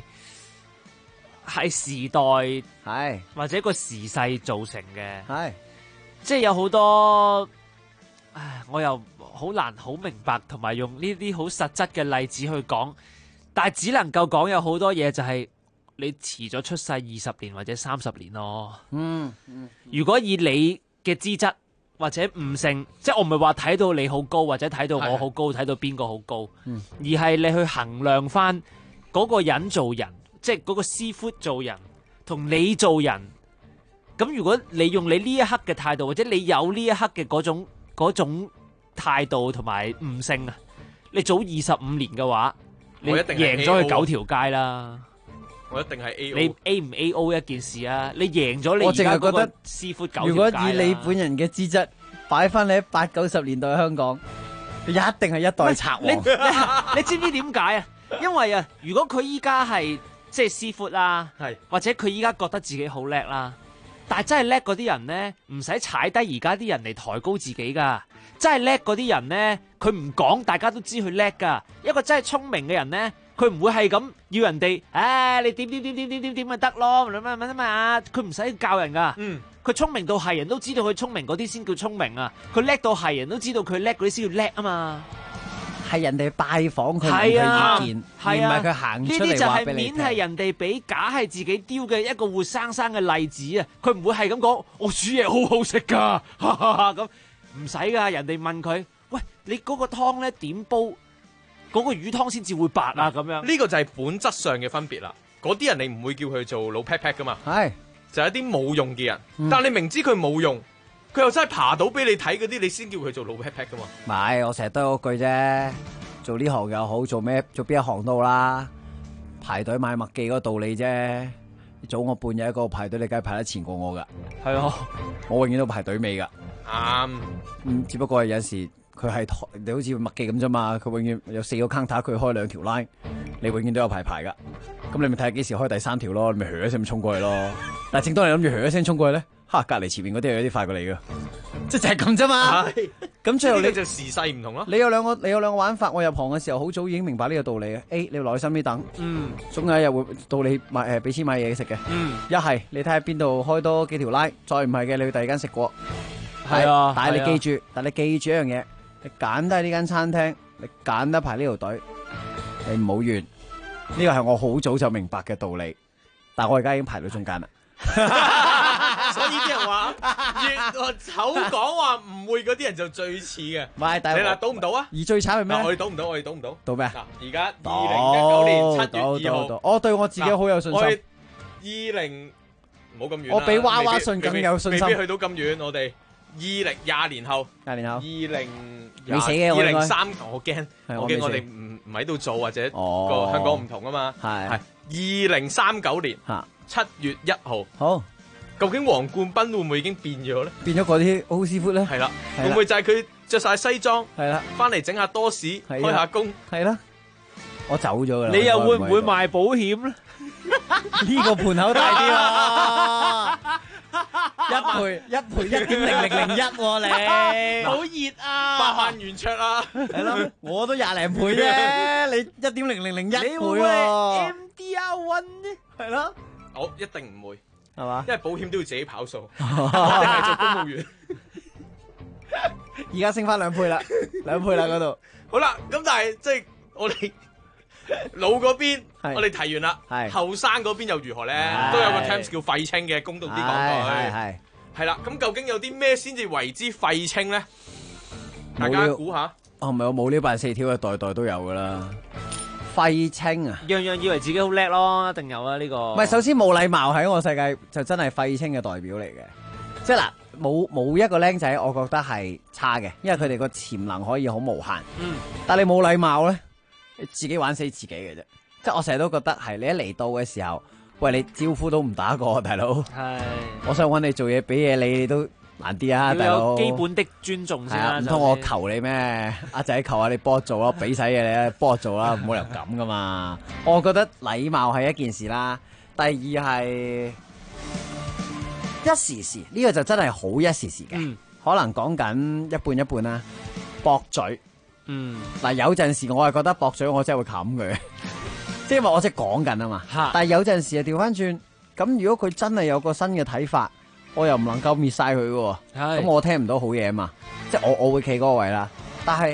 W: 係時代或者個時勢造成嘅。即係有好多，我又好難好明白，同埋用呢啲好實質嘅例子去講。但係只能夠講有好多嘢就係你遲咗出世20年或者30年咯。如果以你嘅資質或者悟性，即係我唔係話睇到你好高或者睇到我好高，睇到邊個好高，而係你去衡量翻嗰個人做人，即係嗰個師傅做人同你做人。咁如果你用你呢一刻嘅態度，或者你有呢一刻嘅嗰種態度同埋悟性啊，你早25年嘅話，你贏咗佢9條街啦。
M: 我一定係 A.O.
W: 你 A 唔 A.O. 一件事啊，你贏咗你而家嗰個師傅9條街啦。
J: 如果以你本人嘅資質擺翻你喺80-90年代香港，一定係一代賊王。
W: 你知唔知點解啊？因為啊，如果佢依家係即係師傅啦，或者佢依家覺得自己好叻啦，但係真係叻嗰啲人咧，唔使踩低而家啲人嚟抬高自己噶。真係叻嗰啲人咧，佢唔講，大家都知佢叻噶。一個真係聰明嘅人咧，佢唔會係咁要人哋，你點咪得咯，佢唔使教人噶。佢聰明到係人都知道佢聰明嗰啲先叫聰明啊。佢叻到係人都知道佢叻嗰啲先叫叻啊嘛。
J: 係人哋拜訪佢問佢意見，而唔係佢行出嚟話俾你聽。
W: 呢啲就係面係人哋俾假係自己丟嘅一個活生生嘅例子啊！佢唔會係咁講，我煮嘢好好食噶，咁唔使噶。人哋問佢，喂，你嗰個湯咧點煲？嗰個魚湯先至會白啊！咁樣
M: 呢個就係本質上嘅分別啦。嗰啲人你唔會叫佢做老 pat pat 噶嘛，就係一啲冇用嘅人。但係你明知佢冇用，佢又真係爬到俾你睇嗰啲，你先叫佢做老 pat pat 噶嘛。
J: 唔係，我成日都有句啫，做呢行又好，做邊一行都好啦。排隊買麥記嗰個道理啫。早我半日一個排隊，你梗係排得前過我噶。係啊，我永遠都排隊尾噶。啱。只不過係有時佢係你好似麥記咁啫嘛，佢永遠有4個 counter，佢開2條 line，你永遠都有排噶。咁你咪睇下幾時開第3條咯，你咪噓一聲咁衝過去咯。但係正當你諗住噓一聲衝過去咧，隔籬前面嗰啲有啲快過你噶，即係就係咁啫嘛。咁最後你
M: 就時勢唔同咯。
J: 你有兩個玩法。我入行嘅時候好早已經明白呢個道理嘅。A， 你要耐心啲等，總有一日會到你俾錢買嘢食嘅。一係你睇下邊度開多幾條 line，再唔係嘅你去第2間食過。係啊，但係你記住，一樣嘢，你揀得係呢間餐廳，你揀得排呢條隊，你唔好怨。呢個係我好早就明白嘅道理，但係我而家已經排到中間啦。
M: 所以啲人話越口講話唔會嗰啲人就最似嘅。唔係，但係你嗱賭唔賭啊？
J: 而最慘係咩？
M: 我哋賭唔到，我哋賭唔到。
J: 賭咩？
M: 嗱，而家2019年7月2號，
J: 我對我自己好有信心。
M: 20唔好咁遠啦。
J: 我比娃娃信更有信心。
M: 未必去到咁遠，我哋20年後，20
J: 未死嘅我應該。
M: 2030，我驚我哋唔喺度做或者個香港唔同啊嘛。係2039年7月1號。好。究竟黃冠斌會唔會已經變咗咧？
J: 變咗嗰啲好師傅咧？係啦，
M: 會唔會就係佢着晒西裝？
J: 係啦，
M: 翻嚟整下多士，開下工？
J: 係啦，我走咗噶啦。
W: 你又會唔會賣保險咧？
J: 呢個盤口大啲啊！一賠1.0001喎，你
W: 好熱啊
M: ！8萬圓桌啊！
J: 係咯，我都20倍啫，你1.0001倍喎。
W: MDR1咧？
J: 係咯，
M: 我一定唔會。
J: 係嘛？
M: 因為保險都要自己跑數，我哋係做公務員。
J: 而家升翻2倍啦，2倍啦嗰度。
M: 好啦，咁但係即係我哋老嗰邊，我哋提完啦，後生嗰邊又如何咧？都有個 terms 叫廢青嘅，公道啲講句。係啦，咁究竟有啲咩先至為之廢青咧？ 大家估下。
J: 唔係我冇呢84條嘅，代代都有噶啦。廢青啊，
W: 樣樣以為自己好叻咯，一定有啊呢個。
J: 唔係，首先冇禮貌喺我世界就真係廢青嘅代表嚟嘅。即係嗱，冇一個僆仔，我覺得係差嘅，因為佢哋個潛能可以好無限。但係你冇禮貌咧，你自己玩死自己嘅啫。即係我成日都覺得係你一嚟到嘅時候，喂，你招呼都唔打過，大佬。係。我想揾你做嘢，俾嘢你都難啲啊，大佬。
W: 要有基本的尊重先啦。
J: 唔通我求你咩？阿仔求下你幫我做咯，俾使嘢你啊，幫我做啦，唔好理由咁噶嘛。我覺得禮貌係一件事啦，第二係一時時，呢個就真係好一時時嘅，可能講緊一半一半啦。駁嘴，嗱有陣時我係覺得駁嘴，我真係會冚佢，即係因為我即係講緊啊嘛。但係有陣時啊調翻轉，咁如果佢真係有個新嘅睇法，我又唔能夠滅晒佢嘅，咁我聽唔到好嘢啊嘛。即係我會企嗰個位啦。但係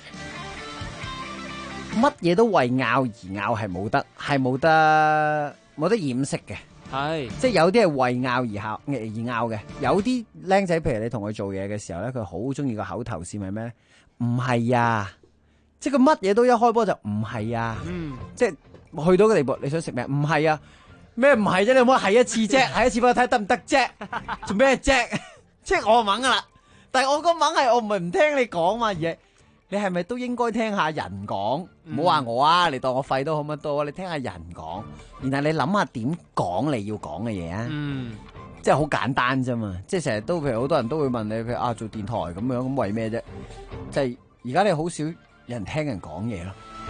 J: 乜嘢都為拗而拗係冇得掩飾嘅。係，即係有啲係為拗而拗嘅，有啲僆仔，譬如你同佢做嘢嘅時候咧，佢好中意個口頭禪係咩咧？唔係啊，即係佢乜嘢都一開波就唔係啊，即係去到個地步，你想食咩？唔係啊，咩唔係啫？你有冇係一次啫？係一次俾我睇得唔得啫？做咩啫？即係我猛噶啦，但係我個猛係我唔係唔聽你講嘛，而係你係咪都應該聽下人講？唔好話我啊，你當我廢都好乜都啊，你聽下人講，然後你諗下點講你要講嘅嘢啊，即係好簡單啫嘛，即係成日都譬如好多人都會問你，譬如啊做電台咁樣，咁為咩啫？即係而家你好少人聽人講嘢咯，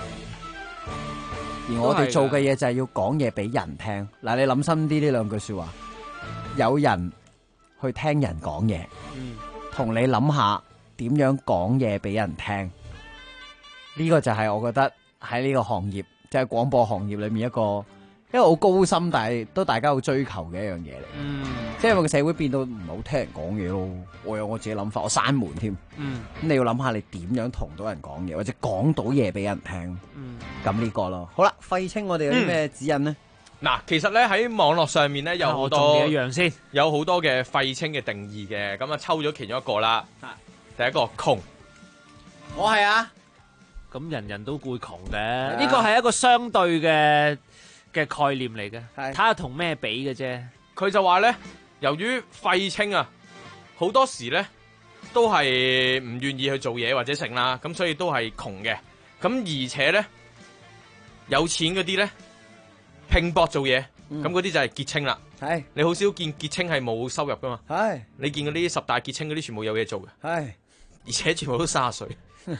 J: 而我哋做嘅嘢就係要講嘢俾人聽。嗱，你諗深啲呢兩句說話，有人去聽人講嘢，同你諗下點樣講嘢俾人聽，呢個就係我覺得喺呢個行業，即係廣播行業裏面一個好高深，但係都大家好追求嘅一樣嘢嚟。即係因為個社會變到唔好聽人講嘢咯，我有我自己諗法，我閂門添。咁你要諗下你點樣同到人講嘢，或者講到嘢俾人聽。咁呢個咯，好啦，廢青我哋有啲咩指引呢？
M: 嗱，其實咧喺網絡上面咧有好多
W: 一樣先，
M: 有好多嘅廢青嘅定義嘅，咁啊抽咗其中一個啦。第一個窮，
J: 我係啊，
W: 咁人人都會窮嘅，呢個係一個相對嘅概念嚟嘅，睇下同咩比嘅啫。
M: 佢就話咧，由於廢青啊，好多時咧都係唔願意去做嘢或者成啦，咁所以都係窮嘅。咁而且咧有錢嗰啲咧拼搏做嘢，咁嗰啲就係傑青啦。係，你好少見傑青係冇收入噶嘛？係，你見嗰啲10大傑青嗰啲全部有嘢做嘅。係，而且全部都30歲。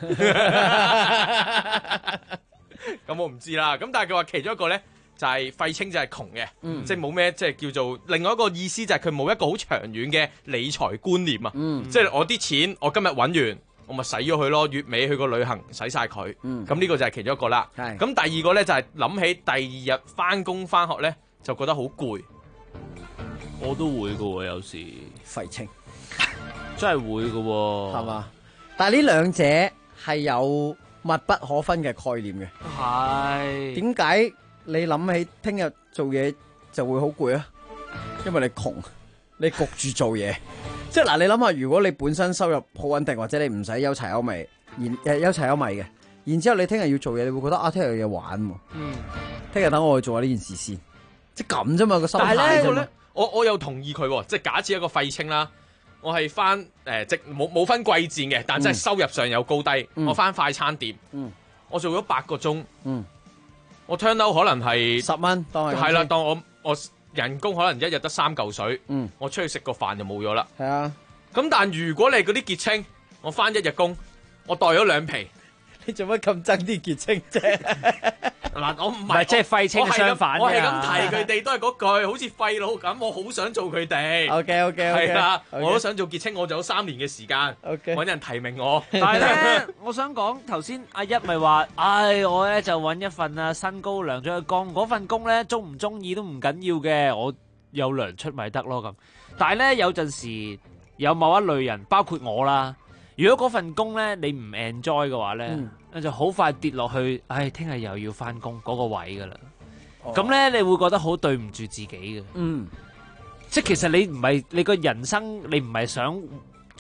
M: 咁我唔知啦。咁但係佢話其中一個咧就係廢青就係窮嘅，即係冇咩即係叫做另外一個意思就係佢冇一個好長遠嘅理財觀念啊。即係我啲錢我今日揾完，我咪使咗佢咯。月尾去個旅行使晒佢。咁呢個就係其中一個啦。咁第二個咧就係諗起第二日翻工翻學咧就覺得好攰。
W: 我都會噶喎，有時
J: 廢青
W: 真係會噶喎，係嘛？
J: 但係呢兩者係有密不可分嘅概念嘅。係點解你諗起聽日做嘢就會好攰啊？因為你窮，你焗住做嘢。即係嗱，你諗下，如果你本身收入好穩定，或者你唔使憂柴憂米，憂柴憂米嘅，然之後你聽日要做嘢，你會覺得啊，聽日有嘢玩喎。聽日等我去做下呢件事先，即係咁啫嘛個心態。但係咧，
M: 我又同意佢喎，即係假設一個廢青啦。我係翻即冇分貴賤嘅，但真係收入上有高低。我翻快餐店，我做咗8個鐘，我 turn out 可能係
J: 10蚊，當
M: 係啦，當我人工可能一日得3嚿水，我出去食個飯就冇咗啦。係啊，咁但如果你係嗰啲傑青，我翻1日工，我袋咗2皮，
J: 你做乜咁憎啲傑青啫？
M: 嗱，我唔係
W: 即係廢青相反嘅，
M: 我係咁提佢哋，都係嗰句，好似廢佬咁，我好想做佢哋。
J: OK，
M: 係啦，我都想做傑青，我仲有3年嘅時間，揾人提名我。
W: 但係咧，我想講頭先阿一咪話，我咧就揾一份啊薪高糧再去降，嗰份工咧中唔中意都唔緊要嘅，我有糧出咪得咯咁。但係咧有陣時有某一類人，包括我啦。如果嗰份工咧你唔 enjoy 嘅話咧，就好快跌落去，聽日又要翻工嗰個位噶啦。咁咧你會覺得好對唔住自己嘅。即係其實你唔係你個人生，你唔係想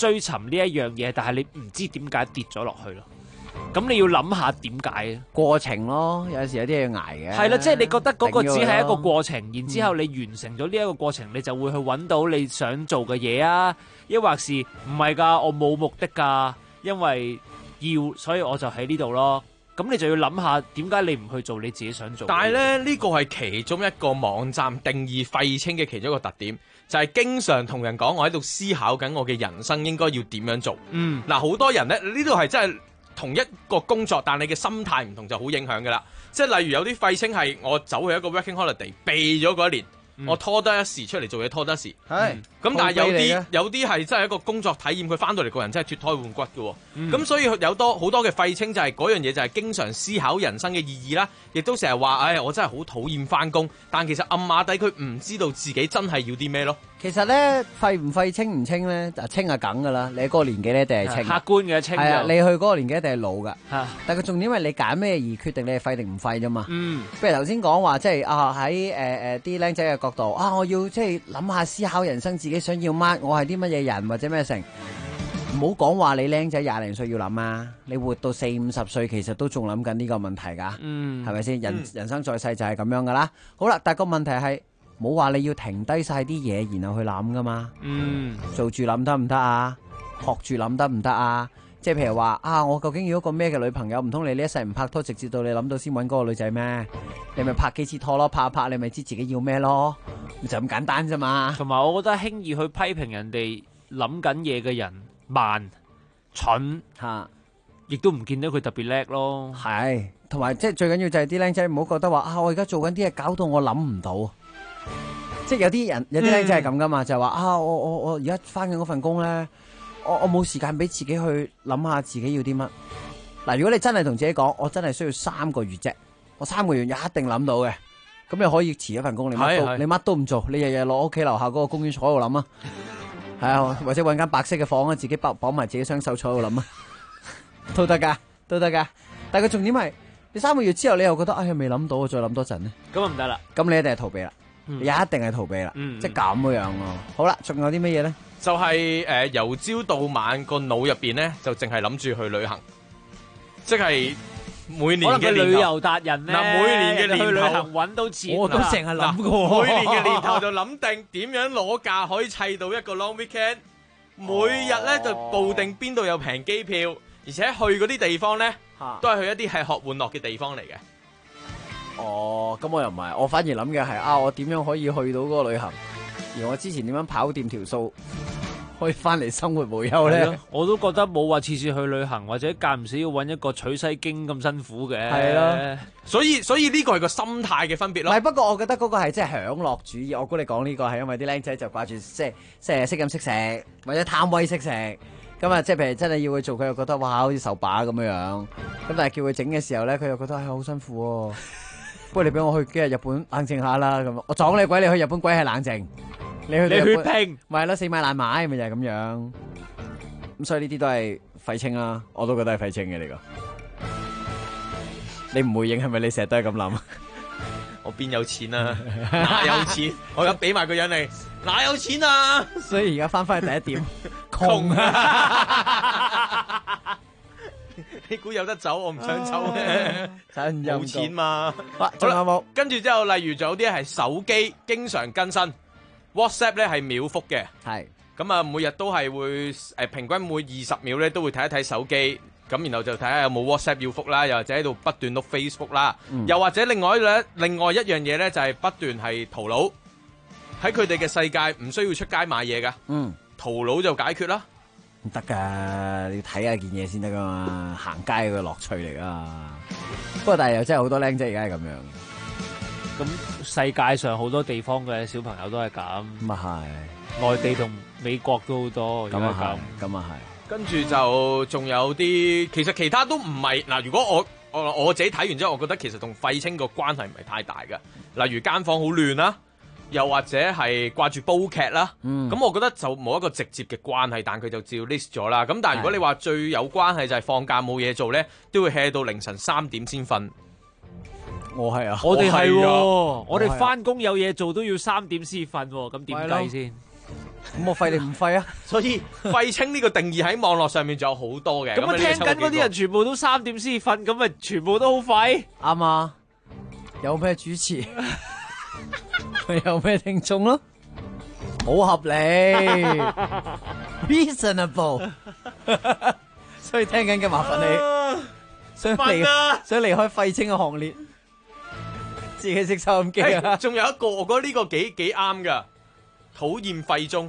W: 追尋呢一樣嘢，但係你唔知點解跌咗落去咯。咁你要諗下點解
J: 過程咯，有時有啲嘢要捱嘅。
W: 係啦，即係你覺得嗰個只係一個過程，然之後你完成咗呢一個過程，你就會去揾到你想做嘅嘢啊，抑或是唔係㗎？我冇目的㗎，因為要，所以我就喺呢度咯。咁你就要諗下點解你唔去做你自己想做嘅嘢。
M: 但係咧，呢個係其中一個網站定義廢青嘅其中一個特點，就係經常同人講我喺度思考緊我嘅人生應該要點樣做。嗱，好多人咧呢度係真係同一個工作，但你嘅心態唔同就好影響噶啦。即係例如有啲廢青係我走去一個 working holiday 避咗嗰一年。我拖得一時出嚟做嘢，拖得一時。係咁，但係有啲係真係一個工作體驗，佢翻到嚟個人真係脫胎換骨嘅。咁所以有好多嘅廢青就係嗰樣嘢，就係經常思考人生嘅意義啦，亦都成日話，我真係好討厭翻工，但其實暗馬底佢唔知道自己真係要啲咩咯。
J: 其實咧，廢唔廢清唔清咧，清係梗噶啦。你嗰個年紀咧，一定係清。
W: 客觀嘅清。係啊，
J: 你去嗰個年紀一定係老噶。但係個重點係你揀咩而決定你係廢定唔廢啫嘛。譬如頭先講話，即係喺啲僆仔嘅角度我要即係諗下思考人生，自己想要乜，我係啲乜嘢人或者咩成。唔好講話你僆仔20零歲要諗啊，你活到40、50歲，其實都仲諗緊呢個問題噶。係咪先？人生在世就係咁樣噶啦。好啦，但係個問題係。冇話你要停低晒啲嘢，然後去諗噶嘛？做住諗得唔得啊？學住諗得唔得啊？即係譬如話我究竟要一個咩嘅女朋友？唔通你呢一世唔拍拖，直至到你諗到先搵嗰個女仔咩？你咪拍幾次拖咯，拍一拍你咪知自己要咩咯？就咁簡單啫嘛。
W: 同埋我覺得輕易去批評人哋諗緊嘢嘅人慢、蠢亦都唔見到佢特別叻咯。
J: 係，同埋即係最緊要就係啲僆仔唔好覺得話我而家做緊啲嘢搞到我諗唔到。即係有啲人有啲僆仔係咁噶嘛，就係話我而家翻緊嗰份工咧，我冇時間俾自己去諗下自己要啲乜。嗱，如果你真係同自己講，我真係需要3個月啫，我3個月一定諗到嘅，咁你可以辭一份工，你乜都唔做，你日日落屋企樓下嗰個公園坐喺度諗啊，係啊，或者搵間白色嘅房啊，自己綁埋自己雙手坐喺度諗啊，都得噶，都得噶。但係個重點係，你3個月之後你又覺得未諗到，我再諗多陣咧，
W: 咁啊唔得啦，
J: 咁你一定係逃避啦。你一定係逃避啦，即係咁樣咯。好啦，仲有啲乜嘢咧？
M: 就係由朝到晚個腦入邊咧，就淨係諗住去旅行，即係每年嘅
W: 旅遊達人咧。
M: 每年嘅年頭
W: 去旅行揾到錢，
J: 我都成日諗過。
M: 每年嘅年頭就諗定點樣攞假可以砌到一個 long weekend， 每日咧就報定邊度有平機票，而且去嗰啲地方咧都係去一啲係學玩樂嘅地方嚟嘅。
J: 咁我又唔係，我反而諗嘅係我點樣可以去到嗰個旅行，而我之前點樣跑掂條數，可以翻嚟生活無憂咧？
W: 我都覺得冇話次次去旅行或者間唔時要揾一個取西經咁辛苦嘅。
J: 係咯，
M: 所以呢個係個心態嘅分別咯。
J: 唔係，不過我覺得嗰個係即係享樂主義。我估你講呢個係因為啲僆仔就掛住即係識飲識食，或者貪威識食。咁啊，即係譬如真係要去做，佢又覺得哇好似受把咁樣。咁但係叫佢整嘅時候咧，佢又覺得好辛苦喎。不如你俾我去幾日日本冷靜下啦，咁我撞你鬼，你去日本鬼係冷靜，你去
W: 血拼，
J: 咪係咯，死買爛買咪就係咁樣。咁所以呢啲都係廢青啦，我都覺得係廢青嘅呢個。你唔回應係咪你成日都係咁諗？
M: 我邊有錢啊？哪有錢？我而家俾埋個樣你，哪有錢啊？
J: 所以而家翻去第一點，窮啊！
M: 你估有得走，我唔想走咩？冇錢嘛。
J: 仲有冇？
M: 跟住之後，例如仲有啲係手機經常更新 ，WhatsApp 咧係秒覆嘅。
J: 係
M: 咁啊，每日都係會平均每20秒咧都會睇一睇手機，咁然後就睇下有冇 WhatsApp 要覆啦，又或者喺度不斷碌 Facebook 啦，又或者另外一樣嘢咧就係不斷係淘寶，喺佢哋嘅世界唔需要出街買嘢噶，淘寶就解決啦。
J: 唔得噶，你要睇下件嘢先得噶嘛，行街嘅樂趣嚟噶。不過但係又真係好多僆仔而家係咁樣。
W: 咁世界上好多地方嘅小朋友都係咁。
J: 咁啊
W: 係，內地同美國都好多。
J: 咁啊係，咁啊係。
M: 跟住就仲有啲，其實其他都唔係嗱。如果我自己睇完之後，我覺得其實同廢青個關係唔係太大嘅。例如間房好亂啦。又或者係掛住煲劇啦，咁我覺得就冇一個直接嘅關係，但佢就照 list 咗啦。咁但係如果你話最有關係就係放假冇嘢做咧，都會 hea 到凌晨3點先瞓。
J: 我係啊，
W: 我哋係，我哋翻工有嘢做都要3點先瞓，咁點計先？
J: 咁我廢你唔廢啊？
M: 所以廢青呢個定義喺網絡上面仲有好多嘅。
W: 咁啊，聽緊嗰啲人全部都3點先瞓，咁咪全部都好廢。
J: 啱啊！有咩主持？有咩聽眾咯？好合理，reasonable。所以聽緊嘅麻煩你，想離開廢青嘅行列，自己識收音機啊！
M: 仲有一個，我覺得呢個幾啱噶，討厭廢中。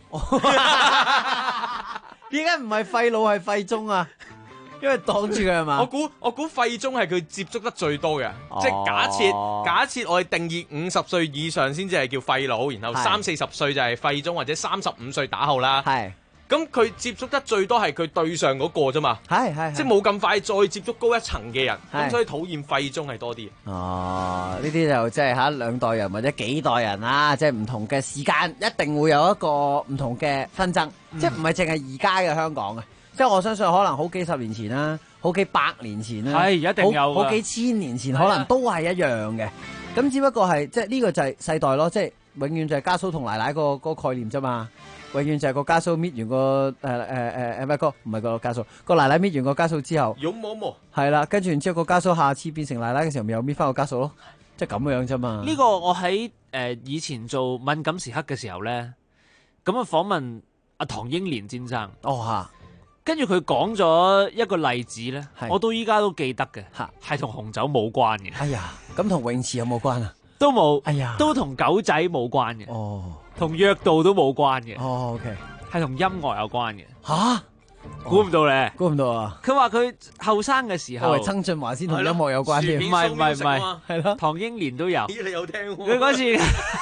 J: 點解唔係廢老係廢中啊？因為擋住佢係嘛？
M: 我估廢中係佢接觸得最多嘅，即係假設我哋定義50歲以上先至係叫廢老，然後30-40歲就係廢中，或者35歲打後啦。係。咁佢接觸得最多係佢對上嗰個啫嘛。係。即係冇咁快再接觸高一層嘅人，咁所以討厭廢中係多啲。
J: 哦，呢啲就即係2代人或者幾代人啦，即係唔同嘅時間，一定會有一個唔同嘅紛爭，即係唔係淨係而家嘅香港嘅。即係我相信可能好幾十年前啦，好幾百年前啦，
W: 係一定有
J: 好幾千年前可能都係一樣嘅。咁只不過係即係呢個就係世代咯，即係永遠就係家嫂同奶奶個概念啫嘛。永遠就係個家嫂搣完個唔係個家嫂個奶奶搣完個家嫂之後，係啦，跟住然之後個家嫂下次變成奶奶嘅時候，咪又搣翻個家嫂咯，即係咁樣啫嘛。
W: 呢個我喺以前做敏感時刻嘅時候咧，咁啊訪問阿唐英年先生。跟住佢講咗一個例子咧，我到依家都記得嘅，係同紅酒冇關嘅。
J: 哎呀，咁同泳池有冇關啊？
W: 都冇。
J: 哎呀，
W: 都同狗仔冇關嘅。哦，同約度都冇關嘅。
J: 哦 ，OK，
W: 係同音樂有關嘅。
J: 吓，
W: 估唔到咧？
J: 估唔到啊！
W: 佢話佢後生嘅時候，
J: 我係曾俊華先同音樂有關嘅，
W: 唔係，係咯，唐英年都有。
M: 咦，你有聽喎？
W: 佢嗰次，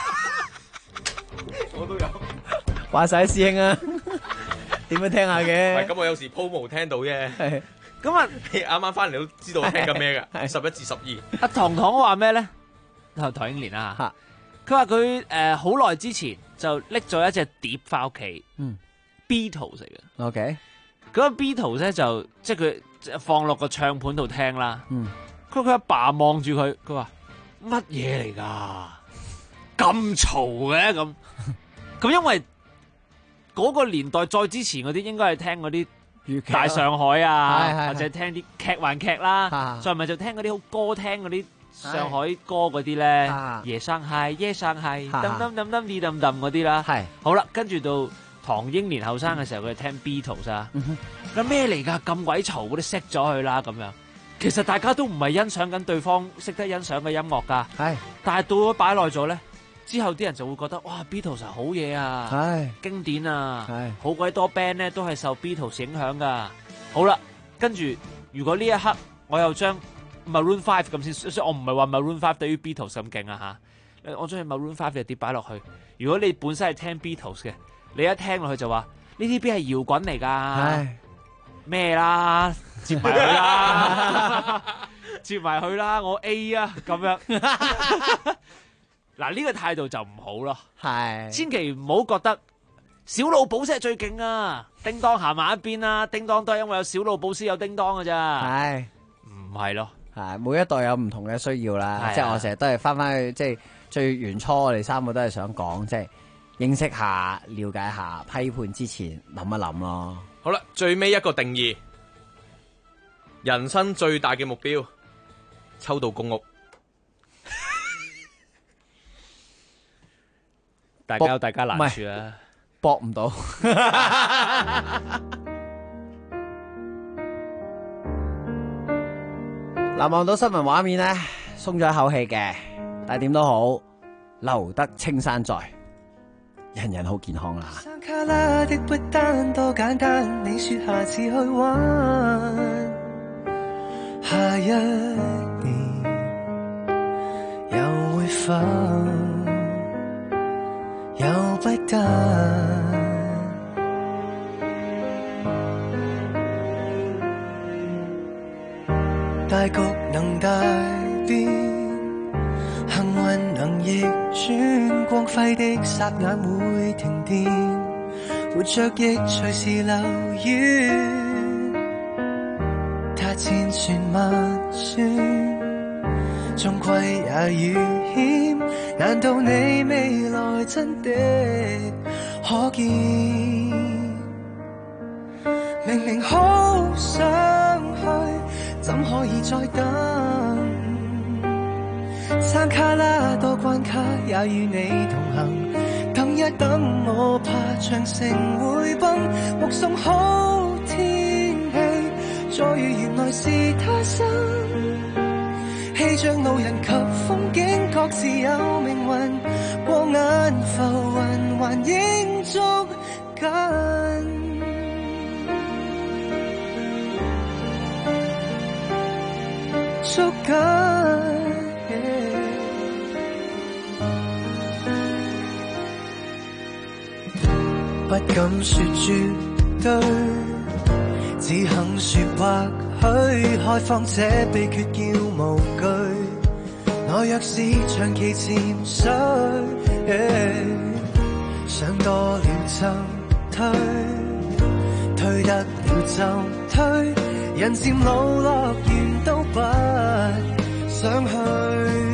M: 我都有。
J: 話晒師兄啊！點樣聽下嘅？
M: 咁我有時鋪模聽到啫。
W: 咁啊，
M: 你啱啱翻嚟都知道我聽緊咩㗎？11至12。
W: 阿唐話咩咧？唐英年啊，佢話佢好耐之前就拎咗一隻碟翻屋企，Beatles 嚟嘅。
J: OK，
W: 嗰個 Beatles 咧就即係佢放落個唱盤度聽啦。佢阿爸望住佢，佢話乜嘢嚟㗎？咁嘈嘅咁。咁因為嗰個年代再之前嗰啲應該係聽嗰啲大上海啊，或者聽啲劇還劇啦，再唔係就聽嗰啲好歌廳嗰啲上海歌嗰啲咧，夜上海夜上海噔噔噔噔啲噔噔嗰啲啦。係好啦，跟住到唐英年後生嘅時候，佢聽 Beatles 啊，咁咩嚟㗎？咁鬼嘈嗰啲熄咗佢啦咁樣。其實大家都唔係欣賞緊對方識得欣賞嘅音樂㗎，但係到咗擺耐咗咧。之後啲人就會覺得哇 Beatles 好嘢啊，經典啊，好鬼多 band 咧都係受 Beatles 影響噶。好啦，跟住如果呢一刻我又將 Maroon 5咁先，所以我唔係話 Maroon 5對於 Beatles 咁勁啊嚇，我將 Maroon 5嘅碟擺落去。如果你本身係聽 Beatles 嘅，你一聽落去就話呢啲邊係搖滾嚟㗎，咩啦，接埋佢啦，接埋佢啦，我 A 啊咁樣。嗱，呢個態度就唔好咯，千祈唔好覺得小老寶先係最勁啊！叮當行埋一邊啦，叮當都係因為有小老寶先有叮當㗎咋，唔係咯，
J: 每一代有唔同嘅需要啦，即係我成日都係翻去，即係最原初我哋3個都係想講，即係認識下、了解下、批判之前諗一諗咯。
M: 好啦，最尾一個定義，人生最大嘅目標，抽到公屋。
W: 大家有大家難處啊，
J: 搏唔到。嗱，望到新聞畫面咧，鬆咗一口氣嘅，但係點都好，留得青山在，人人好健康啦。
K: 山卡拉的不單多簡單，你說下次去玩，下一年又會否？又不得，大局能大變，幸運能逆轉，光輝的霎眼會停電，活着亦隨時流遠，他千算萬算，終歸也遇險，難道你未來真的可見，明明好想去，怎可以再等？山卡拉多關卡，也與你同行。等一等，我怕長城會崩。目送好天氣，再遇原來是他生。氣象路人及風景各自有命運，過眼浮雲還應捉緊。捉緊。不敢說絕對，只肯說或許開放這秘訣叫無懼。我若是長期潛水，想多了就推，推得了就推，人漸老樂園都不想去。